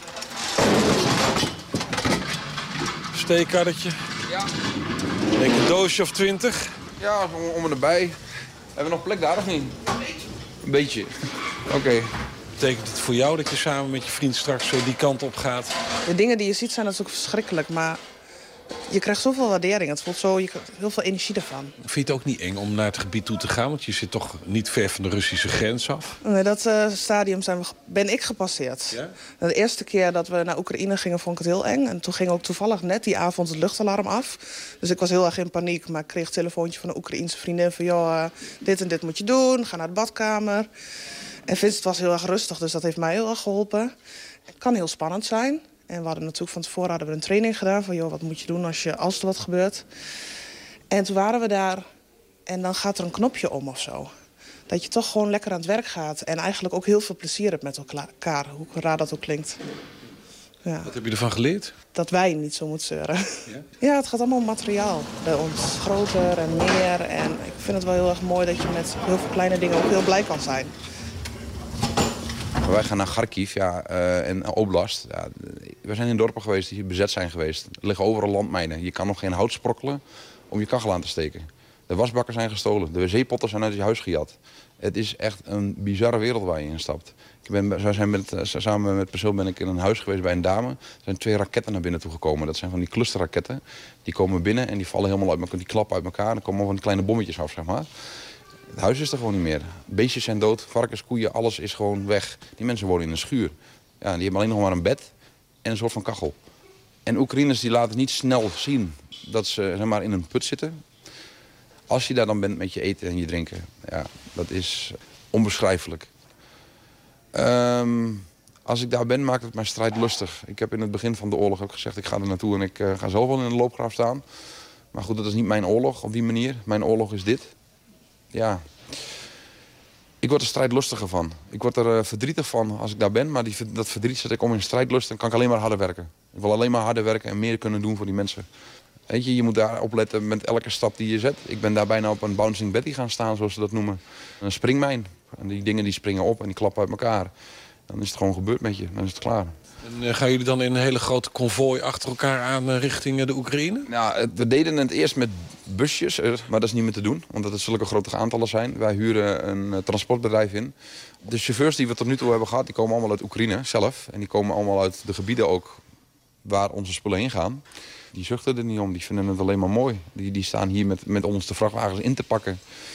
Steekkarretje. Ja. Denk een doosje of twintig. Ja, om, om en erbij. Hebben we nog plek daar of niet? Een beetje. Oké. Okay. Betekent het voor jou dat je samen met je vriend straks zo die kant op gaat? De dingen die je ziet zijn natuurlijk verschrikkelijk, maar je krijgt zoveel waardering. Het voelt zo, je krijgt heel veel energie ervan. Vind je het ook niet eng om naar het gebied toe te gaan? Want je zit toch niet ver van de Russische grens af? Nee, dat uh, stadium zijn we, ben ik gepasseerd. Ja? De eerste keer dat we naar Oekraïne gingen, vond ik het heel eng. En toen ging ook toevallig net die avond het luchtalarm af. Dus ik was heel erg in paniek, maar ik kreeg een telefoontje van een Oekraïense vriendin van joh, uh, dit en dit moet je doen, ga naar de badkamer. En Vincent was heel erg rustig, dus dat heeft mij heel erg geholpen. Het kan heel spannend zijn. En we hadden natuurlijk van tevoren hadden we een training gedaan van joh, wat moet je doen als, je, als er wat gebeurt. En toen waren we daar en dan gaat er een knopje om of zo. Dat je toch gewoon lekker aan het werk gaat en eigenlijk ook heel veel plezier hebt met elkaar, hoe raar dat ook klinkt. Ja. Wat heb je ervan geleerd? Dat wij niet zo moeten zeuren. Ja? Ja, het gaat allemaal om materiaal bij ons. Groter en meer. En ik vind het wel heel erg mooi dat je met heel veel kleine dingen ook heel blij kan zijn. Wij gaan naar Kharkiv ja, uh, en Oblast. Ja, we zijn in dorpen geweest die bezet zijn geweest. Er liggen overal landmijnen. Je kan nog geen hout sprokkelen om je kachel aan te steken. De wasbakken zijn gestolen. De wc-potten zijn uit je huis gejat. Het is echt een bizarre wereld waar je in stapt. Ik ben, zijn met, samen met persoon ben ik in een huis geweest bij een dame. Er zijn twee raketten naar binnen toegekomen. Dat zijn van die clusterraketten. Die komen binnen en die vallen helemaal uit elkaar. Die klappen uit elkaar en dan komen van die kleine bommetjes af, zeg maar. Het huis is er gewoon niet meer. Beestjes zijn dood, varkens, koeien, alles is gewoon weg. Die mensen wonen in een schuur. Ja, die hebben alleen nog maar een bed en een soort van kachel. En Oekraïners die laten niet snel zien dat ze zeg maar, in een put zitten. Als je daar dan bent met je eten en je drinken, ja, dat is onbeschrijfelijk. Um, als ik daar ben, maakt het mijn strijd lustig. Ik heb in het begin van de oorlog ook gezegd, ik ga er naartoe en ik uh, ga zelf wel in de loopgraaf staan. Maar goed, dat is niet mijn oorlog op die manier. Mijn oorlog is dit. Ja. Ik word er strijdlustiger van. Ik word er uh, verdrietig van als ik daar ben. Maar die, dat verdriet zet ik om in strijdlust en kan ik alleen maar harder werken. Ik wil alleen maar harder werken en meer kunnen doen voor die mensen. Weet je, je moet daar opletten met elke stap die je zet. Ik ben daar bijna op een bouncing Betty gaan staan, zoals ze dat noemen. Een springmijn. En die dingen die springen op en die klappen uit elkaar. Dan is het gewoon gebeurd met je. Dan is het klaar. En uh, gaan jullie dan in een hele grote konvooi achter elkaar aan uh, richting uh, de Oekraïne? Nou, we deden het eerst met busjes, uh, maar dat is niet meer te doen. Omdat het zulke grote aantallen zijn. Wij huren een uh, transportbedrijf in. De chauffeurs die we tot nu toe hebben gehad, die komen allemaal uit Oekraïne zelf. En die komen allemaal uit de gebieden ook waar onze spullen heen gaan. Die zuchten er niet om, die vinden het alleen maar mooi. Die, die staan hier met, met ons de vrachtwagens in te pakken.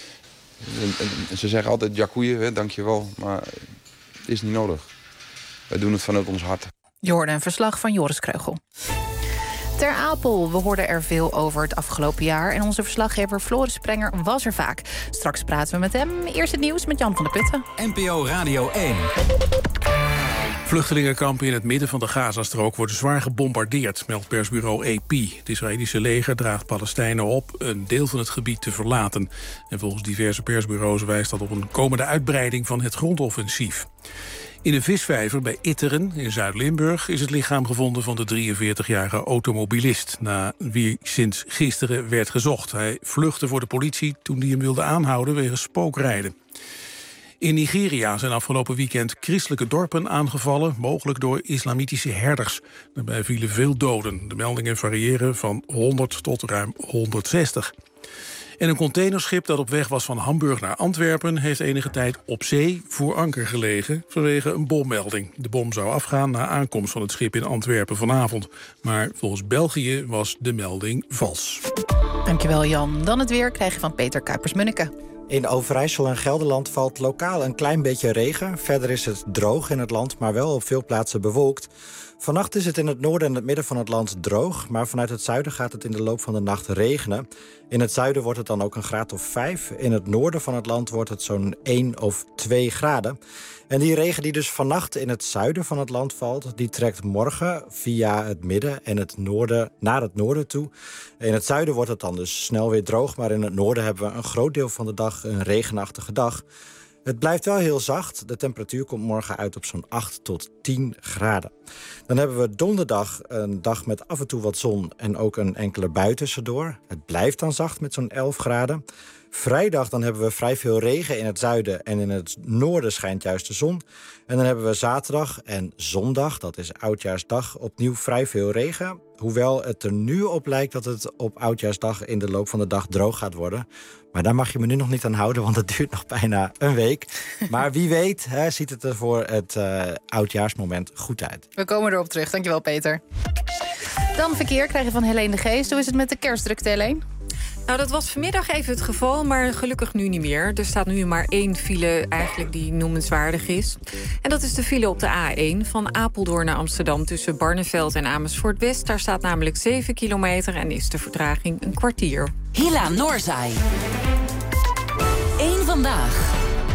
En, en, en ze zeggen altijd, ja koeien, dank je wel. Maar het is niet nodig. Wij doen het vanuit ons hart. Je hoorde een verslag van Joris Kreugel. Ter Apel, we hoorden er veel over het afgelopen jaar. En onze verslaggever Floris Sprenger was er vaak. Straks praten we met hem. Eerst het nieuws met Jan van der Putten. N P O Radio één. Vluchtelingenkampen in het midden van de Gazastrook worden zwaar gebombardeerd, meldt persbureau A P. Het Israëlische leger draagt Palestijnen op een deel van het gebied te verlaten. En volgens diverse persbureaus wijst dat op een komende uitbreiding van het grondoffensief. In een visvijver bij Itteren in Zuid-Limburg is het lichaam gevonden van de drieënveertigjarige automobilist, na wie sinds gisteren werd gezocht. Hij vluchtte voor de politie toen die hem wilde aanhouden wegens spookrijden. In Nigeria zijn afgelopen weekend christelijke dorpen aangevallen, mogelijk door islamitische herders. Daarbij vielen veel doden. De meldingen variëren van honderd tot ruim honderdzestig. En een containerschip dat op weg was van Hamburg naar Antwerpen heeft enige tijd op zee voor anker gelegen vanwege een bommelding. De bom zou afgaan na aankomst van het schip in Antwerpen vanavond. Maar volgens België was de melding vals. Dankjewel Jan. Dan het weer krijg je van Peter Kuipers-Munneke. In Overijssel en Gelderland valt lokaal een klein beetje regen. Verder is het droog in het land, maar wel op veel plaatsen bewolkt. Vannacht is het in het noorden en het midden van het land droog, maar vanuit het zuiden gaat het in de loop van de nacht regenen. In het zuiden wordt het dan ook een graad of vijf. In het noorden van het land wordt het zo'n één of twee graden. En die regen die dus vannacht in het zuiden van het land valt, die trekt morgen via het midden en het noorden naar het noorden toe. In het zuiden wordt het dan dus snel weer droog, maar in het noorden hebben we een groot deel van de dag een regenachtige dag. Het blijft wel heel zacht. De temperatuur komt morgen uit op zo'n acht tot tien graden. Dan hebben we donderdag een dag met af en toe wat zon en ook een enkele bui tussendoor. Het blijft dan zacht met zo'n elf graden. Vrijdag dan hebben we vrij veel regen in het zuiden en in het noorden schijnt juist de zon. En dan hebben we zaterdag en zondag, dat is Oudjaarsdag, opnieuw vrij veel regen. Hoewel het er nu op lijkt dat het op Oudjaarsdag in de loop van de dag droog gaat worden. Maar daar mag je me nu nog niet aan houden, want het duurt nog bijna een week. Maar wie weet, hè, ziet het er voor het uh, Oudjaarsmoment goed uit. We komen erop terug, dankjewel Peter. Dan verkeer krijg je van Helene de Geest. Hoe is het met de kerstdrukte, Helene? Nou, dat was vanmiddag even het geval, maar gelukkig nu niet meer. Er staat nu maar één file eigenlijk die noemenswaardig is. En dat is de file op de A één van Apeldoorn naar Amsterdam tussen Barneveld en Amersfoort West. Daar staat namelijk zeven kilometer en is de vertraging een kwartier. Hila Noorzai. Eén vandaag.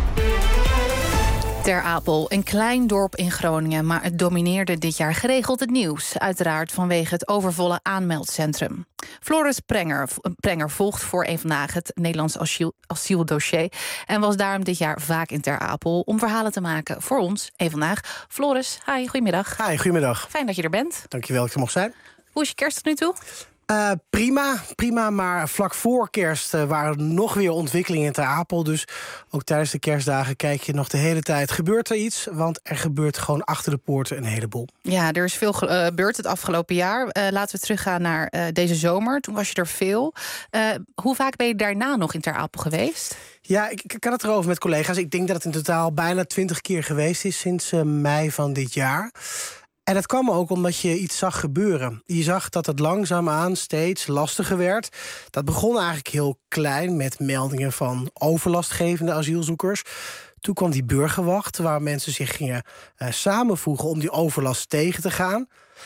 Ter Apel, een klein dorp in Groningen, maar het domineerde dit jaar geregeld het nieuws. Uiteraard vanwege het overvolle aanmeldcentrum. Floris Sprenger, Sprenger volgt voor Eén Vandaag het Nederlands asiel, asieldossier en was daarom dit jaar vaak in Ter Apel om verhalen te maken voor ons, Eén Vandaag. Floris, hi, goedemiddag. Hi, goedemiddag. Fijn dat je er bent. Dankjewel dat ik er mocht zijn. Hoe is je kerst tot nu toe? Uh, prima, prima, maar vlak voor kerst uh, waren er nog weer ontwikkelingen in Ter Apel. Dus ook tijdens de kerstdagen kijk je nog de hele tijd. Gebeurt er iets? Want er gebeurt gewoon achter de poorten een heleboel. Ja, er is veel gebeurd het afgelopen jaar. Uh, laten we teruggaan naar uh, deze zomer. Toen was je er veel. Uh, hoe vaak ben je daarna nog in Ter Apel geweest? Ja, ik, ik had het erover met collega's. Ik denk dat het in totaal bijna twintig keer geweest is sinds uh, mei van dit jaar. En dat kwam ook omdat je iets zag gebeuren. Je zag dat het langzaamaan steeds lastiger werd. Dat begon eigenlijk heel klein met meldingen van overlastgevende asielzoekers. Toen kwam die burgerwacht waar mensen zich gingen uh, samenvoegen om die overlast tegen te gaan.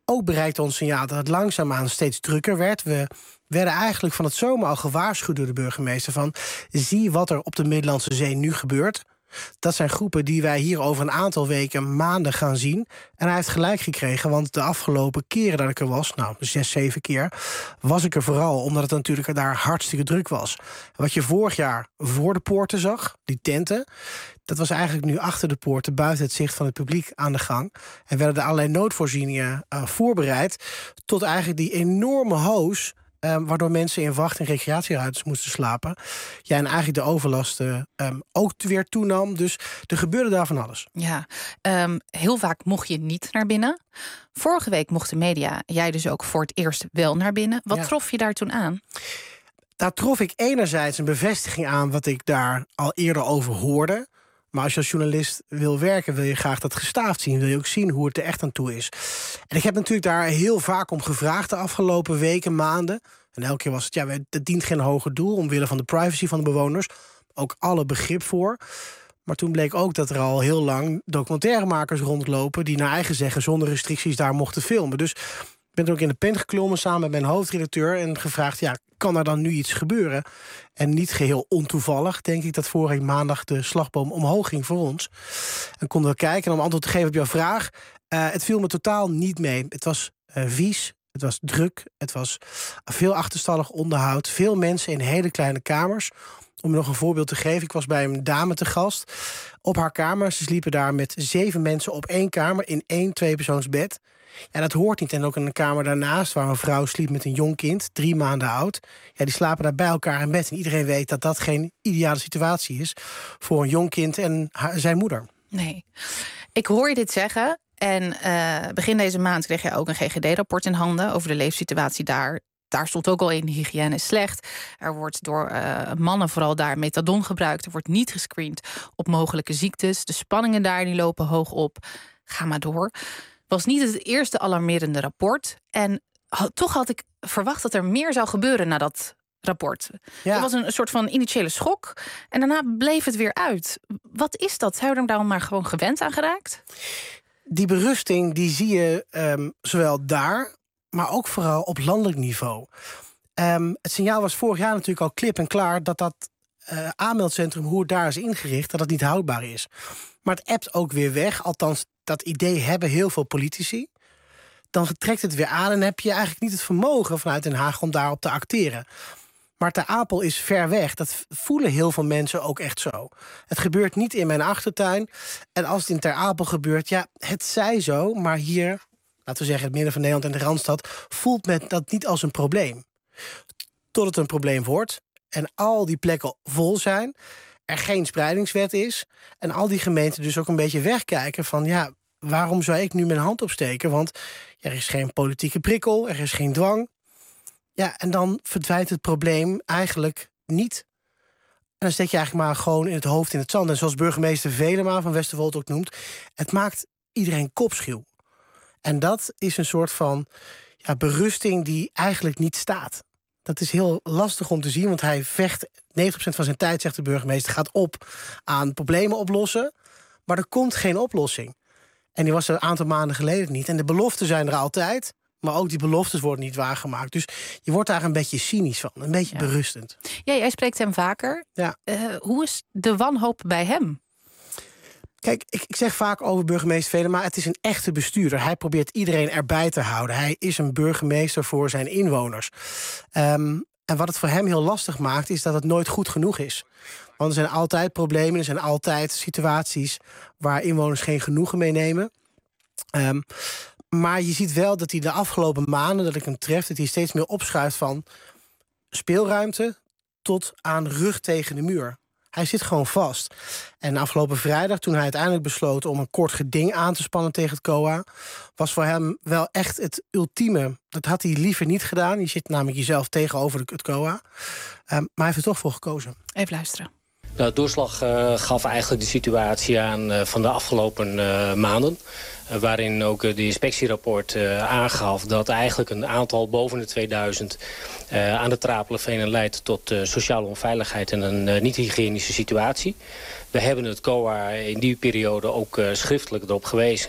ook bereikte ons signaal dat het langzaamaan steeds drukker werd. We werden eigenlijk van het zomer al gewaarschuwd door de burgemeester van zie wat er op de Middellandse Zee nu gebeurt. Dat zijn groepen die wij hier over een aantal weken, maanden gaan zien. En hij heeft gelijk gekregen, want de afgelopen keren dat ik er was, nou, zes, zeven keer, was ik er vooral omdat het natuurlijk daar hartstikke druk was. Wat je vorig jaar voor de poorten zag, die tenten, dat was eigenlijk nu achter de poorten, buiten het zicht van het publiek aan de gang. En werden er allerlei noodvoorzieningen uh, voorbereid, tot eigenlijk die enorme hoos, Um, waardoor mensen in wacht- en recreatieruimtes moesten slapen. Ja, en eigenlijk de overlast uh, um, ook weer toenam. Dus er gebeurde daar van alles. Ja, um, heel vaak mocht je niet naar binnen. Vorige week mochten media, jij dus ook voor het eerst wel naar binnen. Wat ja. trof je daar toen aan? Daar trof ik enerzijds een bevestiging aan wat ik daar al eerder over hoorde. Maar als je als journalist wil werken, wil je graag dat gestaafd zien. Wil je ook zien hoe het er echt aan toe is. En ik heb natuurlijk daar heel vaak om gevraagd de afgelopen weken, maanden. En elke keer was het, ja, het dient geen hoger doel omwille van de privacy van de bewoners. Ook alle begrip voor. Maar toen bleek ook dat er al heel lang documentairemakers rondlopen die naar eigen zeggen zonder restricties daar mochten filmen. Dus ik ben er ook in de pen geklommen samen met mijn hoofdredacteur en gevraagd, ja, kan er dan nu iets gebeuren? En niet geheel ontoevallig, denk ik, dat vorige maandag de slagboom omhoog ging voor ons. En konden we kijken en om antwoord te geven op jouw vraag. Uh, het viel me totaal niet mee. Het was uh, vies, het was druk, het was veel achterstallig onderhoud. Veel mensen in hele kleine kamers. Om je nog een voorbeeld te geven, ik was bij een dame te gast op haar kamer. Ze sliepen daar met zeven mensen op één kamer in één tweepersoonsbed. Ja, dat hoort niet. En ook in een kamer daarnaast, waar een vrouw sliep met een jong kind, drie maanden oud. Ja, die slapen daar bij elkaar in bed. En iedereen weet dat dat geen ideale situatie is voor een jong kind en haar, zijn moeder. Nee. Ik hoor je dit zeggen. En uh, begin deze maand kreeg je ook een G G D-rapport in handen over de leefsituatie daar. Daar stond ook al in, de hygiëne is slecht. Er wordt door uh, mannen vooral daar methadon gebruikt. Er wordt niet gescreend op mogelijke ziektes. De spanningen daar die lopen hoog op. Ga maar door. Was niet het eerste alarmerende rapport. En ho- toch had ik verwacht dat er meer zou gebeuren na dat rapport. Ja. Er was een soort van initiële schok. En daarna bleef het weer uit. Wat is dat? Zou je er dan maar gewoon gewend aan geraakt? Die berusting die zie je um, zowel daar, maar ook vooral op landelijk niveau. Um, het signaal was vorig jaar natuurlijk al klip en klaar dat dat uh, aanmeldcentrum, hoe het daar is ingericht, dat het niet houdbaar is. Maar het ebt ook weer weg. Althans, dat idee hebben heel veel politici. Dan trekt het weer aan en heb je eigenlijk niet het vermogen vanuit Den Haag om daarop te acteren. Maar Ter Apel is ver weg. Dat voelen heel veel mensen ook echt zo. Het gebeurt niet in mijn achtertuin. En als het in Ter Apel gebeurt, ja, het zij zo. Maar hier, laten we zeggen, het midden van Nederland en de Randstad, voelt men dat niet als een probleem. Tot het een probleem wordt en al die plekken vol zijn, er geen spreidingswet is en al die gemeenten dus ook een beetje wegkijken van, ja, waarom zou ik nu mijn hand opsteken? Want er is geen politieke prikkel, er is geen dwang. Ja, en dan verdwijnt het probleem eigenlijk niet. En dan steek je eigenlijk maar gewoon in het hoofd in het zand. En zoals burgemeester Velema van Westerwold ook noemt, het maakt iedereen kopschuw. En dat is een soort van ja, berusting die eigenlijk niet staat. Dat is heel lastig om te zien, want hij vecht negentig procent van zijn tijd, zegt de burgemeester, gaat op aan problemen oplossen. Maar er komt geen oplossing. En die was er een aantal maanden geleden niet. En de beloften zijn er altijd, maar ook die beloftes worden niet waargemaakt. Dus je wordt daar een beetje cynisch van, een beetje ja. berustend. Ja, jij spreekt hem vaker. Ja. Uh, hoe is de wanhoop bij hem? Kijk, ik, ik zeg vaak over burgemeester Velema, het is een echte bestuurder. Hij probeert iedereen erbij te houden. Hij is een burgemeester voor zijn inwoners. Um, en wat het voor hem heel lastig maakt, is dat het nooit goed genoeg is. Want er zijn altijd problemen, er zijn altijd situaties waar inwoners geen genoegen mee nemen. Um, maar je ziet wel dat hij de afgelopen maanden, dat ik hem tref, dat hij steeds meer opschuift van speelruimte tot aan rug tegen de muur. Hij zit gewoon vast. En afgelopen vrijdag, toen hij uiteindelijk besloot om een kort geding aan te spannen tegen het C O A, was voor hem wel echt het ultieme. Dat had hij liever niet gedaan. Je zit namelijk jezelf tegenover het C O A. Um, maar hij heeft er toch voor gekozen. Even luisteren. Nou, het doorslag uh, gaf eigenlijk de situatie aan uh, van de afgelopen uh, maanden. Uh, waarin ook uh, de inspectierapport uh, aangaf dat eigenlijk een aantal boven de tweeduizend uh, aan de Trapelenvenen leidt tot uh, sociale onveiligheid en een uh, niet-hygiënische situatie. We hebben het C O A in die periode ook uh, schriftelijk erop gewezen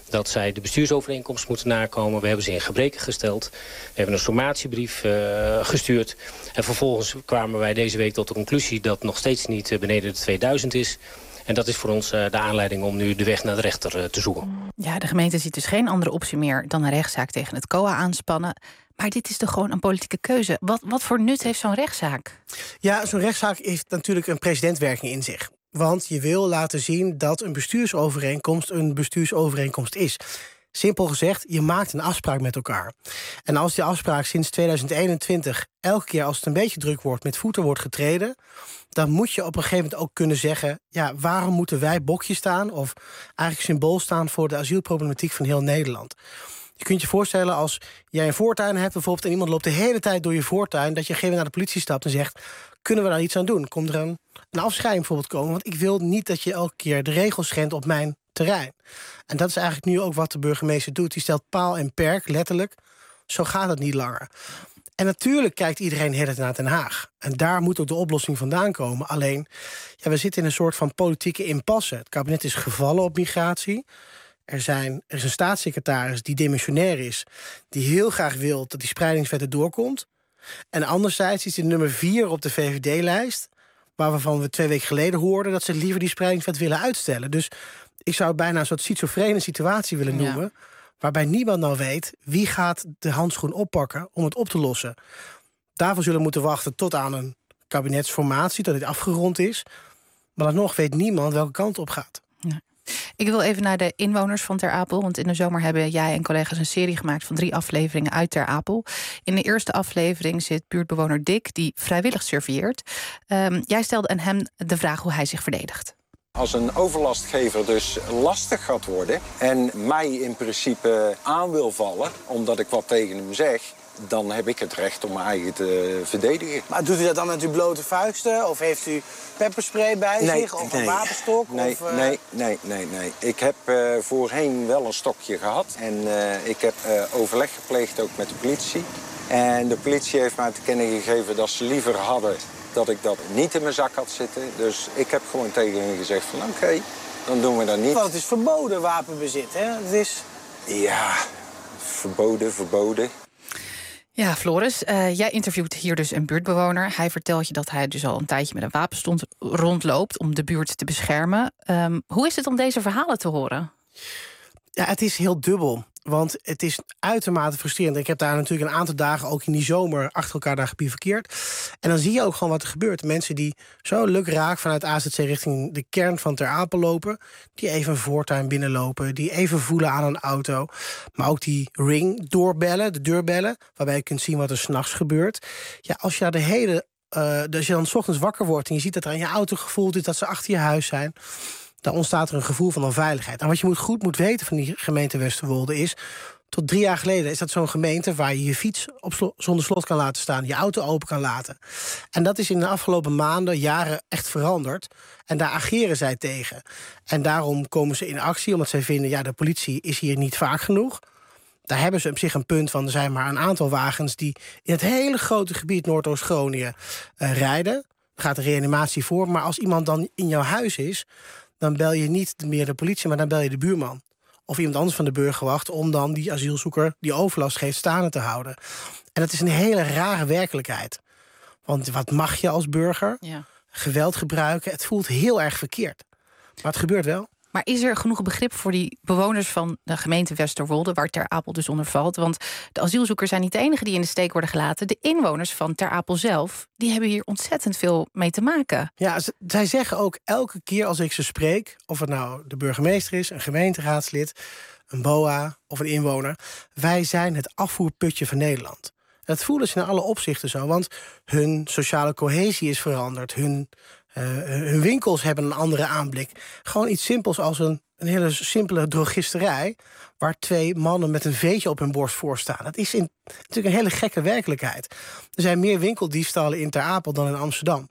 dat zij de bestuursovereenkomst moeten nakomen. We hebben ze in gebreken gesteld. We hebben een sommatiebrief uh, gestuurd. En vervolgens kwamen wij deze week tot de conclusie dat nog steeds niet uh, beneden de tweeduizend is. En dat is voor ons uh, de aanleiding om nu de weg naar de rechter uh, te zoeken. Ja, de gemeente ziet dus geen andere optie meer dan een rechtszaak tegen het C O A aanspannen. Maar dit is toch gewoon een politieke keuze. Wat, wat voor nut heeft zo'n rechtszaak? Ja, zo'n rechtszaak heeft natuurlijk een precedentwerking in zich. Want je wil laten zien dat een bestuursovereenkomst een bestuursovereenkomst is. Simpel gezegd, je maakt een afspraak met elkaar. En als die afspraak sinds tweeduizend eenentwintig... elke keer als het een beetje druk wordt met voeten wordt getreden, dan moet je op een gegeven moment ook kunnen zeggen, ja, waarom moeten wij bokje staan of eigenlijk symbool staan voor de asielproblematiek van heel Nederland? Je kunt je voorstellen als jij een voortuin hebt bijvoorbeeld en iemand loopt de hele tijd door je voortuin, dat je op een gegeven moment naar de politie stapt en zegt, kunnen we daar iets aan doen? Komt er een, een afscheiding bijvoorbeeld komen? Want ik wil niet dat je elke keer de regels schendt op mijn terrein. En dat is eigenlijk nu ook wat de burgemeester doet. Die stelt paal en perk, letterlijk. Zo gaat het niet langer. En natuurlijk kijkt iedereen heel erg naar Den Haag. En daar moet ook de oplossing vandaan komen. Alleen, ja, we zitten in een soort van politieke impasse. Het kabinet is gevallen op migratie. Er, zijn, er is een staatssecretaris die demissionair is, die heel graag wil dat die spreidingswet er doorkomt. En anderzijds is de nummer vier op de V V D-lijst, waarvan we twee weken geleden hoorden dat ze liever die spreidingswet willen uitstellen. Dus ik zou het bijna een soort schizofrene situatie willen noemen, ja, waarbij niemand nou weet wie gaat de handschoen oppakken om het op te lossen. Daarvoor zullen we moeten wachten tot aan een kabinetsformatie, dat dit afgerond is. Maar dan nog weet niemand welke kant het op gaat. Ja. Ik wil even naar de inwoners van Ter Apel. Want in de zomer hebben jij en collega's een serie gemaakt van drie afleveringen uit Ter Apel. In de eerste aflevering zit buurtbewoner Dick, die vrijwillig surveilleert. Um, jij stelde aan hem de vraag hoe hij zich verdedigt. Als een overlastgever dus lastig gaat worden en mij in principe aan wil vallen omdat ik wat tegen hem zeg, dan heb ik het recht om mijn eigen te verdedigen. Maar doet u dat dan met uw blote vuisten? Of heeft u pepperspray bij nee, zich? Of nee, een wapenstok? Nee, of, uh... nee, nee, nee, nee. Ik heb uh, voorheen wel een stokje gehad. En uh, ik heb uh, overleg gepleegd ook met de politie. En de politie heeft mij te kennen gegeven dat ze liever hadden dat ik dat niet in mijn zak had zitten. Dus ik heb gewoon tegen hen gezegd van oké, okay, dan doen we dat niet. Want het is verboden wapenbezit, hè? Het is... Ja, verboden, verboden. Ja, Floris, uh, jij interviewt hier dus een buurtbewoner. Hij vertelt je dat hij dus al een tijdje met een wapen rondloopt om de buurt te beschermen. Um, hoe is het om deze verhalen te horen? Ja, het is heel dubbel. Want het is uitermate frustrerend. Ik heb daar natuurlijk een aantal dagen ook in die zomer achter elkaar daar gebivakkeerd. En dan zie je ook gewoon wat er gebeurt. Mensen die zo lukraak vanuit A Z C richting de kern van Ter Apel lopen, die even een voortuin binnenlopen, die even voelen aan een auto. Maar ook die ring doorbellen, de deurbellen, waarbij je kunt zien wat er 's nachts gebeurt. Ja, als je daar de hele, uh, als je dan 's ochtends wakker wordt en je ziet dat er aan je auto gevoeld is, dat ze achter je huis zijn, dan ontstaat er een gevoel van onveiligheid. En wat je moet goed moet weten van die gemeente Westerwolde is, tot drie jaar geleden is dat zo'n gemeente waar je je fiets op slo- zonder slot kan laten staan, je auto open kan laten. En dat is in de afgelopen maanden, jaren echt veranderd. En daar ageren zij tegen. En daarom komen ze in actie, omdat zij vinden, ja, de politie is hier niet vaak genoeg. Daar hebben ze op zich een punt van, er zijn maar een aantal wagens die in het hele grote gebied Noordoost-Groningen uh, rijden. Er gaat de reanimatie voor, maar als iemand dan in jouw huis is, dan bel je niet meer de politie, maar dan bel je de buurman. Of iemand anders van de burgerwacht om dan die asielzoeker die overlast geeft staande te houden. En dat is een hele rare werkelijkheid. Want wat mag je als burger? Ja. Geweld gebruiken, het voelt heel erg verkeerd. Maar het gebeurt wel. Maar is er genoeg begrip voor die bewoners van de gemeente Westerwolde, waar Ter Apel dus onder valt? Want de asielzoekers zijn niet de enigen die in de steek worden gelaten. De inwoners van Ter Apel zelf, die hebben hier ontzettend veel mee te maken. Ja, z- zij zeggen ook elke keer als ik ze spreek, of het nou de burgemeester is, een gemeenteraadslid, een B O A of een inwoner, wij zijn het afvoerputje van Nederland. Dat voelen ze in alle opzichten zo, want hun sociale cohesie is veranderd. Hun, uh, hun winkels hebben een andere aanblik. Gewoon iets simpels als een, een hele simpele drogisterij, waar twee mannen met een veetje op hun borst voor staan. Dat is in, natuurlijk een hele gekke werkelijkheid. Er zijn meer winkeldiefstallen in Ter Apel dan in Amsterdam.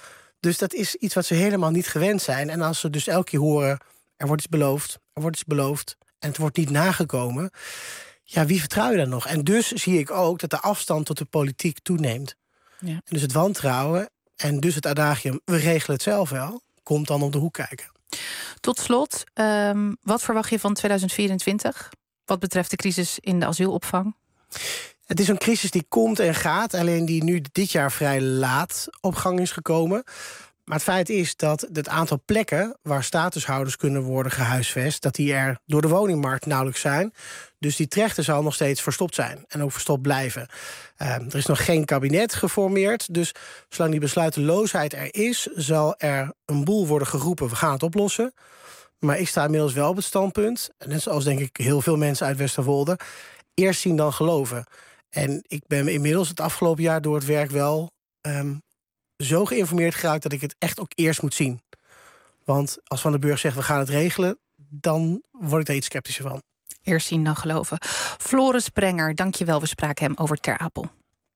Dus dat is iets wat ze helemaal niet gewend zijn. En als ze dus elke keer horen, er wordt iets beloofd, er wordt iets beloofd, en het wordt niet nagekomen, ja, wie vertrouw je dan nog? En dus zie ik ook dat de afstand tot de politiek toeneemt. Ja. En dus het wantrouwen en dus het adagium, we regelen het zelf wel, komt dan om de hoek kijken. Tot slot, um, wat verwacht je van tweeduizend vierentwintig? Wat betreft de crisis in de asielopvang? Het is een crisis die komt en gaat, alleen die nu dit jaar vrij laat op gang is gekomen. Maar het feit is dat het aantal plekken waar statushouders kunnen worden gehuisvest, dat die er door de woningmarkt nauwelijks zijn. Dus die trechter zal nog steeds verstopt zijn en ook verstopt blijven. Uh, er is nog geen kabinet geformeerd, dus zolang die besluiteloosheid er is, zal er een boel worden geroepen, we gaan het oplossen. Maar ik sta inmiddels wel op het standpunt, net zoals denk ik heel veel mensen uit Westerwolde, eerst zien dan geloven. En ik ben inmiddels het afgelopen jaar door het werk wel um, zo geïnformeerd geraakt dat ik het echt ook eerst moet zien. Want als Van den Burg zegt we gaan het regelen, dan word ik daar iets sceptischer van. Eerst zien dan geloven. Floris Sprenger, dank je wel. We spraken hem over Ter Apel.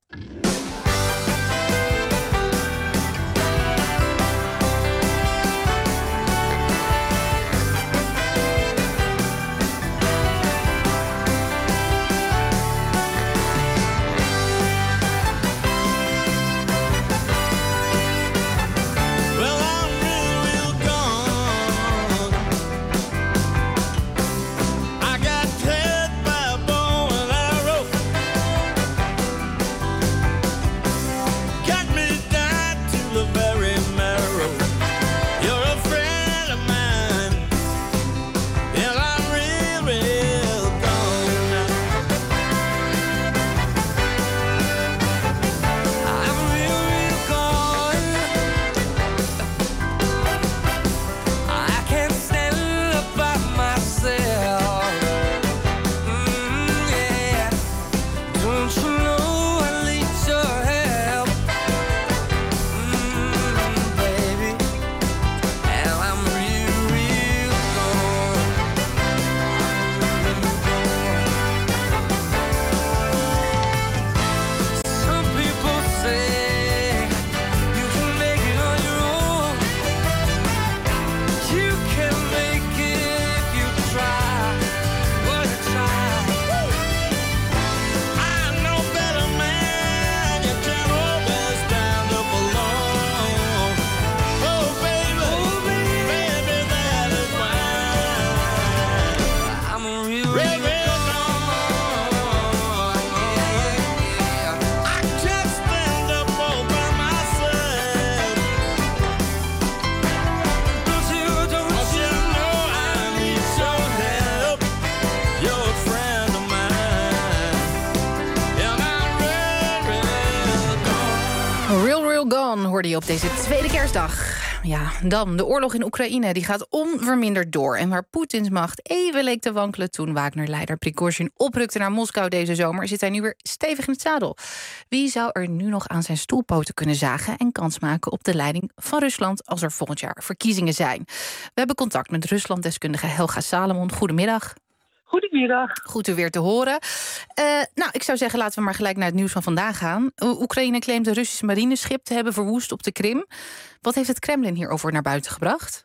Hoorde je op deze tweede kerstdag. Ja, dan de oorlog in Oekraïne. Die gaat onverminderd door. En waar Poetins macht even leek te wankelen toen Wagner-leider Prigozhin oprukte naar Moskou deze zomer, zit hij nu weer stevig in het zadel. Wie zou er nu nog aan zijn stoelpoten kunnen zagen en kans maken op de leiding van Rusland als er volgend jaar verkiezingen zijn? We hebben contact met Ruslanddeskundige Helga Salomon. Goedemiddag. Goedemiddag. Goed u weer te horen. Uh, nou, ik zou zeggen, laten we maar gelijk naar het nieuws van vandaag gaan. Uh, Oekraïne claimt een Russisch marineschip te hebben verwoest op de Krim. Wat heeft het Kremlin hierover naar buiten gebracht?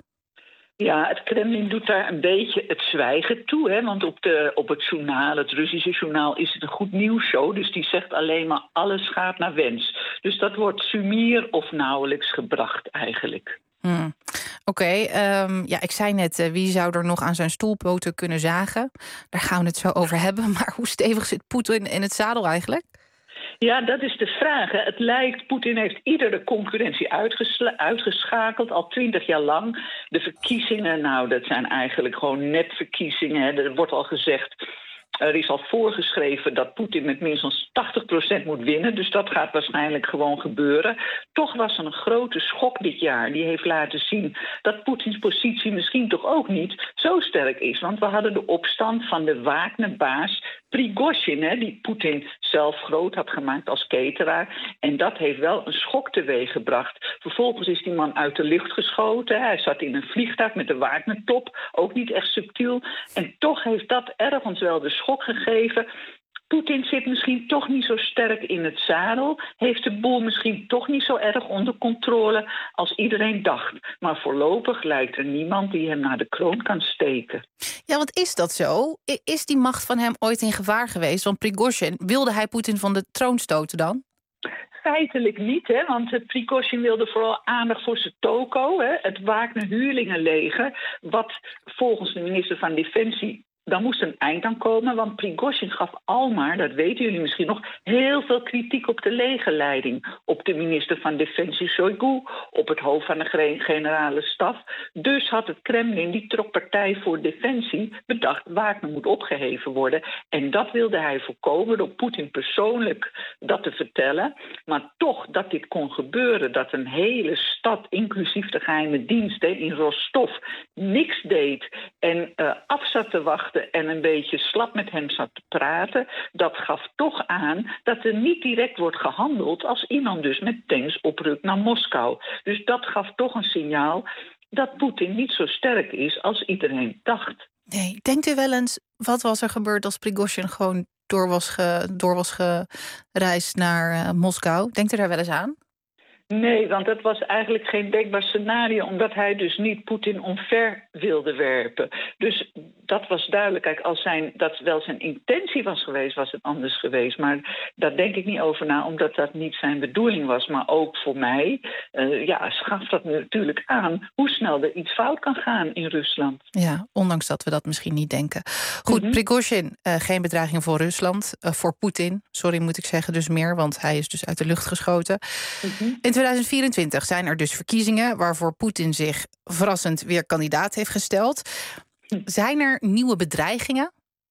Ja, het Kremlin doet daar een beetje het zwijgen toe. Hè? Want op, de, op het journaal, het Russische journaal, is het een goed nieuwsshow. Dus die zegt alleen maar alles gaat naar wens. Dus dat wordt sumier of nauwelijks gebracht eigenlijk. Hmm. Oké, okay, um, ja, ik zei net, uh, wie zou er nog aan zijn stoelpoten kunnen zagen? Daar gaan we het zo over hebben. Maar hoe stevig zit Poetin in het zadel eigenlijk? Ja, dat is de vraag. Hè. Het lijkt, Poetin heeft iedere concurrentie uitgeschakeld, al twintig jaar lang. De verkiezingen, nou, dat zijn eigenlijk gewoon nepverkiezingen. Hè. Er wordt al gezegd, er is al voorgeschreven dat Poetin met minstens tachtig procent moet winnen. Dus dat gaat waarschijnlijk gewoon gebeuren. Toch was er een grote schok dit jaar. Die heeft laten zien dat Poetins positie misschien toch ook niet zo sterk is. Want we hadden de opstand van de Wagner-baas Prigozhin, hè, die Poetin zelf groot had gemaakt als cateraar. En dat heeft wel een schok teweeggebracht. Vervolgens is die man uit de lucht geschoten. Hij zat in een vliegtuig met de Wagner-top. Ook niet echt subtiel. En toch heeft dat ergens wel de schok gegeven. Poetin zit misschien toch niet zo sterk in het zadel. Heeft de boel misschien toch niet zo erg onder controle als iedereen dacht. Maar voorlopig lijkt er niemand die hem naar de kroon kan steken. Ja, wat is dat zo? Is die macht van hem ooit in gevaar geweest? Want Prigozhin, wilde hij Poetin van de troon stoten dan? feitelijk niet, hè, want uh, Prigozhin wilde vooral aandacht voor zijn toko, hè, het Wagner-huurlingenleger, wat volgens de minister van Defensie... Dan moest een eind aan komen, want Prigozhin gaf al maar, dat weten jullie misschien nog, heel veel kritiek op de legerleiding. Op de minister van Defensie Shoigu, op het hoofd van de generale staf. Dus had het Kremlin, die trok partij voor Defensie, bedacht Wagner moet opgeheven worden. En dat wilde hij voorkomen door Poetin persoonlijk dat te vertellen. Maar toch dat dit kon gebeuren, dat een hele stad, inclusief de geheime diensten in Rostov, niks deed en uh, af zat te wachten en een beetje slap met hem zat te praten, dat gaf toch aan dat er niet direct wordt gehandeld als iemand dus met tanks oprukt naar Moskou. Dus dat gaf toch een signaal dat Poetin niet zo sterk is als iedereen dacht. Nee, denkt u wel eens, wat was er gebeurd als Prigozhin gewoon door was, ge, door was gereisd naar uh, Moskou? Denkt u daar wel eens aan? Nee, want dat was eigenlijk geen denkbaar scenario, omdat hij dus niet Poetin omver wilde werpen. Dus dat was duidelijk. Kijk, als zijn, dat wel zijn intentie was geweest, was het anders geweest. Maar daar denk ik niet over na, omdat dat niet zijn bedoeling was. Maar ook voor mij, uh, ja, gaf dat natuurlijk aan hoe snel er iets fout kan gaan in Rusland. Ja, ondanks dat we dat misschien niet denken. Goed, mm-hmm. Prigozhin, uh, geen bedreiging voor Rusland, uh, voor Poetin. Sorry, moet ik zeggen, dus meer, want hij is dus uit de lucht geschoten. Mm-hmm. In tweeduizend vierentwintig zijn er dus verkiezingen waarvoor Poetin zich verrassend weer kandidaat heeft gesteld. Zijn er nieuwe bedreigingen?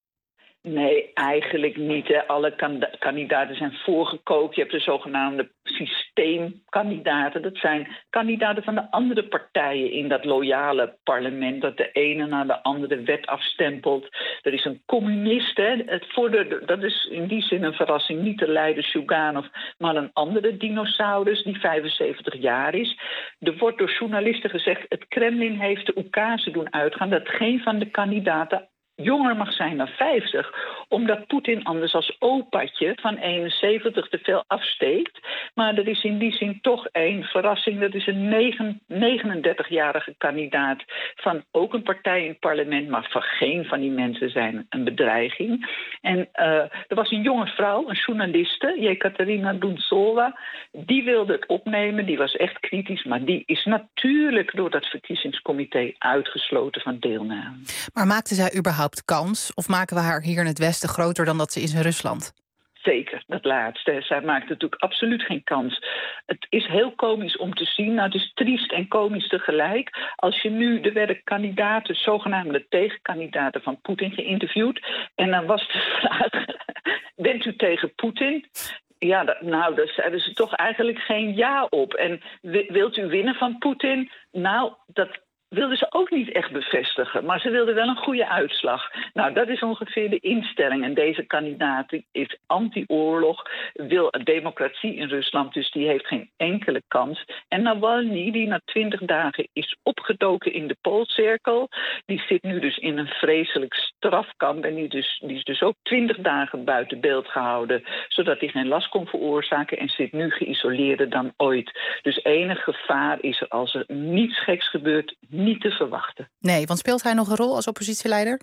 Nee, eigenlijk niet. Hè. Alle kan- kandidaten zijn voorgekookt. Je hebt de zogenaamde systeemkandidaten. Dat zijn kandidaten van de andere partijen in dat loyale parlement, dat de ene na de andere wet afstempelt. Er is een communist, hè. Het voor de, dat is in die zin een verrassing. Niet de leider Sjuganov, maar een andere dinosaurus die vijfenzeventig jaar is. Er wordt door journalisten gezegd, het Kremlin heeft de oekase doen uitgaan dat geen van de kandidaten jonger mag zijn dan vijftig, omdat Poetin anders als opaatje van eenenzeventig te veel afsteekt. Maar er is in die zin toch één verrassing. Dat is een negenendertigjarige kandidaat van ook een partij in het parlement, maar van geen van die mensen zijn een bedreiging. En uh, er was een jonge vrouw, een journaliste, Jekaterina Duntsova, die wilde het opnemen, die was echt kritisch, maar die is natuurlijk door dat verkiezingscomité uitgesloten van deelname. Maar maakte zij überhaupt kans? Of maken we haar hier in het Westen groter dan dat ze is in Rusland? Zeker, dat laatste. Zij maakt natuurlijk absoluut geen kans. Het is heel komisch om te zien. Nou, het is triest en komisch tegelijk. Als je nu, er werden kandidaten, zogenaamde tegenkandidaten van Poetin geïnterviewd. En dan was de vraag, bent u tegen Poetin? Ja, dat, nou, daar zeiden ze toch eigenlijk geen ja op. En wilt u winnen van Poetin? Nou, dat wilden ze ook niet echt bevestigen, maar ze wilden wel een goede uitslag. Nou, dat is ongeveer de instelling. En deze kandidaat is anti-oorlog, wil democratie in Rusland, dus die heeft geen enkele kans. En Navalny, die na twintig dagen is opgedoken in de Poolcirkel, die zit nu dus in een vreselijk strafkamp en die, dus, die is dus ook twintig dagen buiten beeld gehouden, zodat hij geen last kon veroorzaken en zit nu geïsoleerder dan ooit. Dus enig gevaar is er als er niets geks gebeurt, niet te verwachten. Nee, want speelt hij nog een rol als oppositieleider?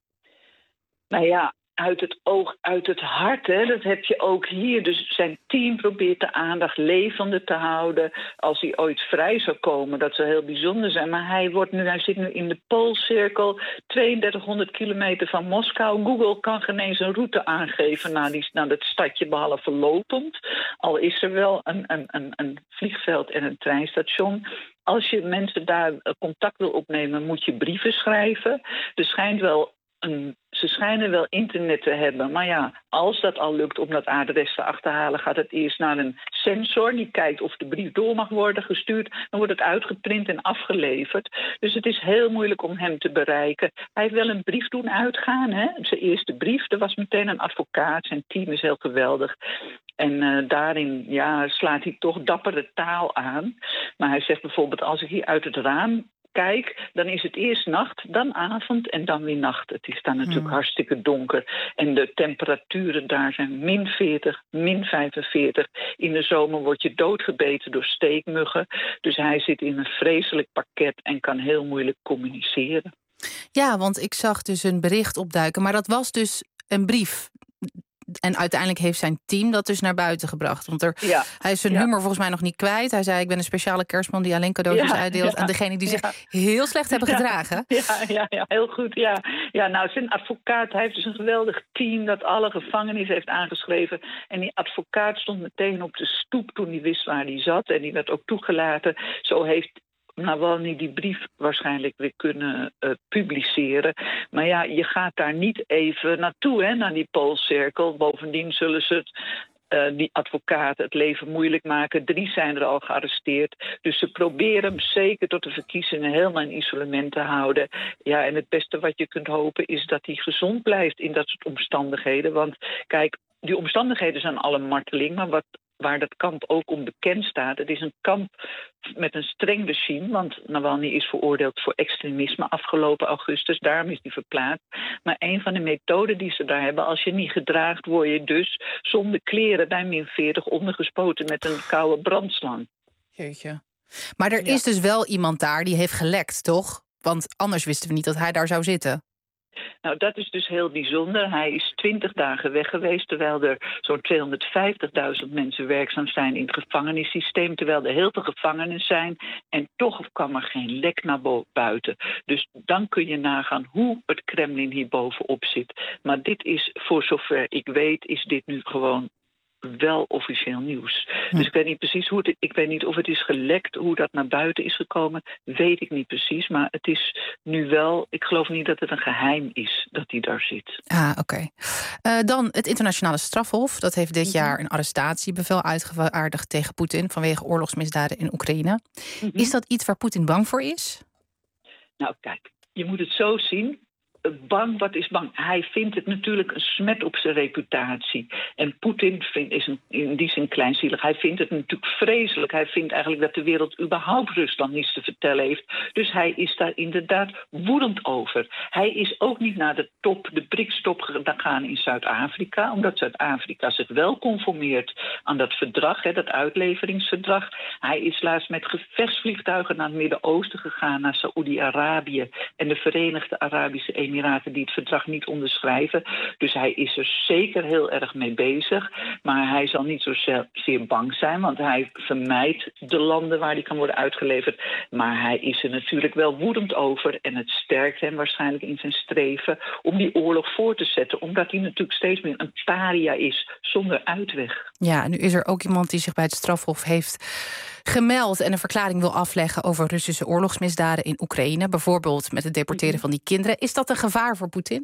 Nou ja, uit het oog, uit het hart, hè, dat heb je ook hier. Dus zijn team probeert de aandacht levende te houden. Als hij ooit vrij zou komen, dat zou heel bijzonder zijn. Maar hij, wordt nu, hij zit nu in de Poolcirkel, tweeëndertighonderd kilometer van Moskou. Google kan geen eens een route aangeven naar, die, naar dat stadje, behalve lopend. Al is er wel een, een, een, een vliegveld en een treinstation. Als je mensen daar contact wil opnemen, moet je brieven schrijven. Er schijnt wel een, ze schijnen wel internet te hebben. Maar ja, als dat al lukt om dat adres te achterhalen, gaat het eerst naar een sensor. Die kijkt of de brief door mag worden gestuurd. Dan wordt het uitgeprint en afgeleverd. Dus het is heel moeilijk om hem te bereiken. Hij heeft wel een brief doen uitgaan. Hè? Zijn eerste brief. Er was meteen een advocaat. Zijn team is heel geweldig. En uh, daarin ja, slaat hij toch dappere taal aan. Maar hij zegt bijvoorbeeld, als ik hier uit het raam kijk, dan is het eerst nacht, dan avond en dan weer nacht. Het is dan natuurlijk hmm. hartstikke donker. En de temperaturen daar zijn min veertig, min vijfenveertig. In de zomer word je doodgebeten door steekmuggen. Dus hij zit in een vreselijk pakket en kan heel moeilijk communiceren. Ja, want ik zag dus een bericht opduiken, maar dat was dus een brief En uiteindelijk heeft zijn team dat dus naar buiten gebracht. Want er, ja. hij is zijn ja. humor volgens mij nog niet kwijt. Hij zei, ik ben een speciale kerstman die alleen cadeautjes ja, uitdeelt... ja. aan degenen die zich ja. heel slecht hebben ja. gedragen. Ja, ja, ja, heel goed. Ja. Ja, nou, zijn advocaat, hij heeft dus een geweldig team... dat alle gevangenissen heeft aangeschreven. En die advocaat stond meteen op de stoep toen hij wist waar hij zat. En die werd ook toegelaten. Zo heeft Nawalny die brief waarschijnlijk weer kunnen uh, publiceren. Maar ja, je gaat daar niet even naartoe, hè, naar die Poolcirkel. Bovendien zullen ze het... Uh, die advocaten het leven moeilijk maken. Drie zijn er al gearresteerd. Dus ze proberen hem zeker tot de verkiezingen helemaal in isolement te houden. Ja, en het beste wat je kunt hopen is dat hij gezond blijft in dat soort omstandigheden. Want kijk, die omstandigheden zijn alle marteling, maar wat waar dat kamp ook om bekend staat. Het is een kamp met een streng regime, want Nawalny is veroordeeld voor extremisme afgelopen augustus. Daarom is hij verplaatst. Maar een van de methoden die ze daar hebben, als je niet gedraagt, word je dus zonder kleren bij min veertig ondergespoten met een koude brandslang. Jeetje. Maar er Ja. is dus wel iemand daar die heeft gelekt, toch? Want anders wisten we niet dat hij daar zou zitten. Nou, dat is dus heel bijzonder. Hij is twintig dagen weg geweest, terwijl er zo'n tweehonderdvijftigduizend mensen werkzaam zijn in het gevangenissysteem, terwijl er heel veel gevangenen zijn. En toch kwam er geen lek naar buiten. Dus dan kun je nagaan hoe het Kremlin hier bovenop zit. Maar dit is, voor zover ik weet, is dit nu gewoon wel officieel nieuws. Hm. Dus ik weet niet precies hoe het, ik weet niet of het is gelekt, hoe dat naar buiten is gekomen, weet ik niet precies. Maar het is nu wel, ik geloof niet dat het een geheim is dat hij daar zit. Ah, oké. Okay. Uh, dan het internationale strafhof. Dat heeft dit mm-hmm. jaar een arrestatiebevel uitgevaardigd tegen Poetin vanwege oorlogsmisdaden in Oekraïne. Mm-hmm. Is dat iets waar Poetin bang voor is? Nou, kijk, je moet het zo zien. Bang, wat is bang? Hij vindt het natuurlijk een smet op zijn reputatie. En Poetin vindt, is een, in die zin kleinzielig. Hij vindt het natuurlijk vreselijk. Hij vindt eigenlijk dat de wereld überhaupt Rusland niets te vertellen heeft. Dus hij is daar inderdaad woedend over. Hij is ook niet naar de top, de B R I C S-top gegaan in Zuid-Afrika, omdat Zuid-Afrika zich wel conformeert aan dat verdrag, hè, dat uitleveringsverdrag. Hij is laatst met gevechtsvliegtuigen naar het Midden-Oosten gegaan, naar Saoedi-Arabië en de Verenigde Arabische Emiraten. Emiraten die het verdrag niet onderschrijven. Dus hij is er zeker heel erg mee bezig. Maar hij zal niet zo zeer bang zijn, want hij vermijdt de landen waar hij kan worden uitgeleverd. Maar hij is er natuurlijk wel woedend over. En het sterkt hem waarschijnlijk in zijn streven om die oorlog voor te zetten. Omdat hij natuurlijk steeds meer een paria is, zonder uitweg. Ja, nu is er ook iemand die zich bij het strafhof heeft gemeld en een verklaring wil afleggen over Russische oorlogsmisdaden in Oekraïne. Bijvoorbeeld met het deporteren van die kinderen. Is dat een gevaar voor Poetin?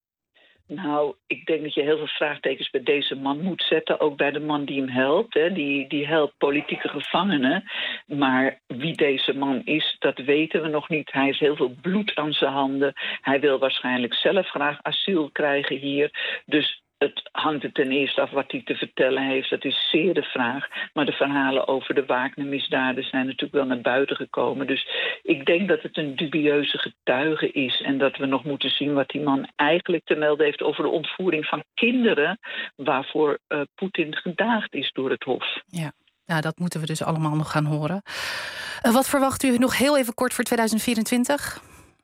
Nou, ik denk dat je heel veel vraagtekens bij deze man moet zetten. Ook bij de man die hem helpt. Hè. Die, die helpt politieke gevangenen. Maar wie deze man is, dat weten we nog niet. Hij heeft heel veel bloed aan zijn handen. Hij wil waarschijnlijk zelf graag asiel krijgen hier. Dus het hangt er ten eerste af wat hij te vertellen heeft. Dat is zeer de vraag. Maar de verhalen over de Wagner-misdaden zijn natuurlijk wel naar buiten gekomen. Dus ik denk dat het een dubieuze getuige is. En dat we nog moeten zien wat die man eigenlijk te melden heeft over de ontvoering van kinderen, waarvoor uh, Poetin gedaagd is door het Hof. Ja. Nou, dat moeten we dus allemaal nog gaan horen. Uh, wat verwacht u nog heel even kort voor tweeduizend vierentwintig?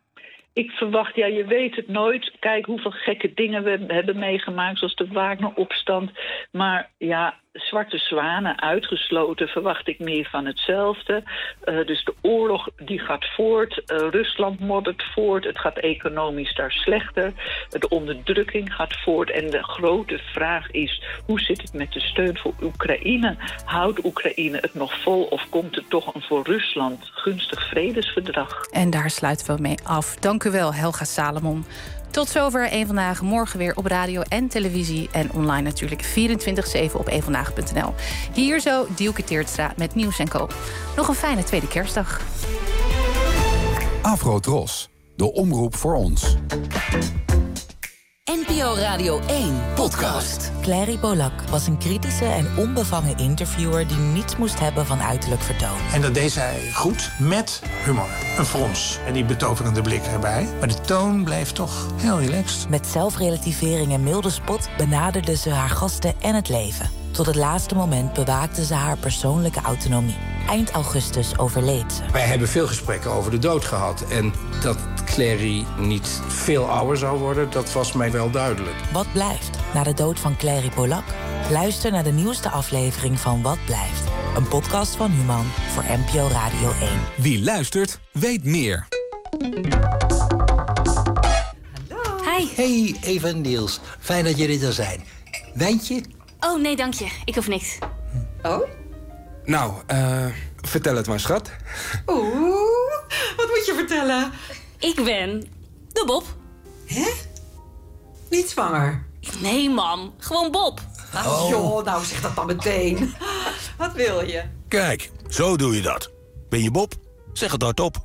Ik verwacht, ja, je weet het nooit. Kijk hoeveel gekke dingen we hebben meegemaakt, zoals de Wagner-opstand. Maar ja, zwarte zwanen uitgesloten, verwacht ik meer van hetzelfde. Uh, dus de oorlog die gaat voort. Uh, Rusland moddert voort. Het gaat economisch daar slechter. De onderdrukking gaat voort. En de grote vraag is, hoe zit het met de steun voor Oekraïne? Houdt Oekraïne het nog vol of komt er toch een voor Rusland gunstig vredesverdrag? En daar sluiten we mee af. Dank u wel, Helga Salomon. Tot zover Eén Vandaag. Morgen weer op radio en televisie. En online natuurlijk vierentwintig zeven op één vandaag punt n l. Hier zo Dielke Teertstra met Nieuws en Co. Nog een fijne tweede kerstdag. Afro-Tros, de omroep voor ons. N P O Radio één podcast. Clary Polak was een kritische en onbevangen interviewer die niets moest hebben van uiterlijk vertoon. En dat deed zij goed, met humor. Een frons en die betoverende blik erbij. Maar de toon bleef toch heel relaxed. Met zelfrelativering en milde spot benaderde ze haar gasten en het leven. Tot het laatste moment bewaakte ze haar persoonlijke autonomie. Eind augustus overleed ze. Wij hebben veel gesprekken over de dood gehad. En dat Clary niet veel ouder zou worden, dat was mij wel duidelijk. Wat blijft? na de dood van Clary Polak? Luister naar de nieuwste aflevering van Wat Blijft. Een podcast van Human voor N P O Radio één. Wie luistert, weet meer. Hi. Hey, Eva en Niels. Fijn dat jullie er zijn. Wijntje? Oh, nee, dank je. Ik hoef niks. Oh? Nou, eh, vertel het maar, schat. Oeh, wat moet je vertellen? Ik ben de Bob. Hè? Niet zwanger? Nee, mam. Gewoon Bob. Oh. Joh, nou zeg dat dan meteen. Wat wil je? Kijk, zo doe je dat. Ben je Bob? Zeg het hardop.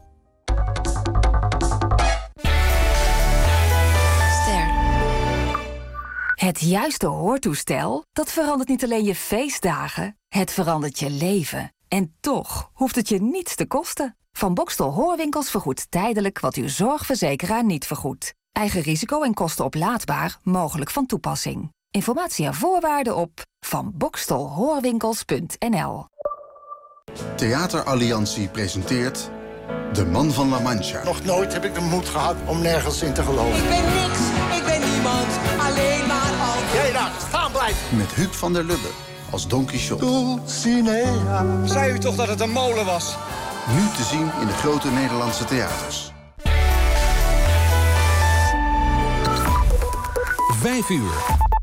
Het juiste hoortoestel, dat verandert niet alleen je feestdagen, het verandert je leven. En toch hoeft het je niets te kosten. Van Boxtel Hoorwinkels vergoedt tijdelijk wat uw zorgverzekeraar niet vergoedt. Eigen risico en kosten oplaadbaar, mogelijk van toepassing. Informatie en voorwaarden op van boxtel hoorwinkels punt n l. Theateralliantie presenteert De Man van La Mancha. Nog nooit heb ik de moed gehad om nergens in te geloven. Ik ben niks, ik ben niemand, alleen maar altijd. Jij daar, staan blijven. Met Huub van der Lubbe als Don Quixote. Dulcinea. Zei u toch dat het een molen was? Nu te zien in de grote Nederlandse theaters. Vijf uur.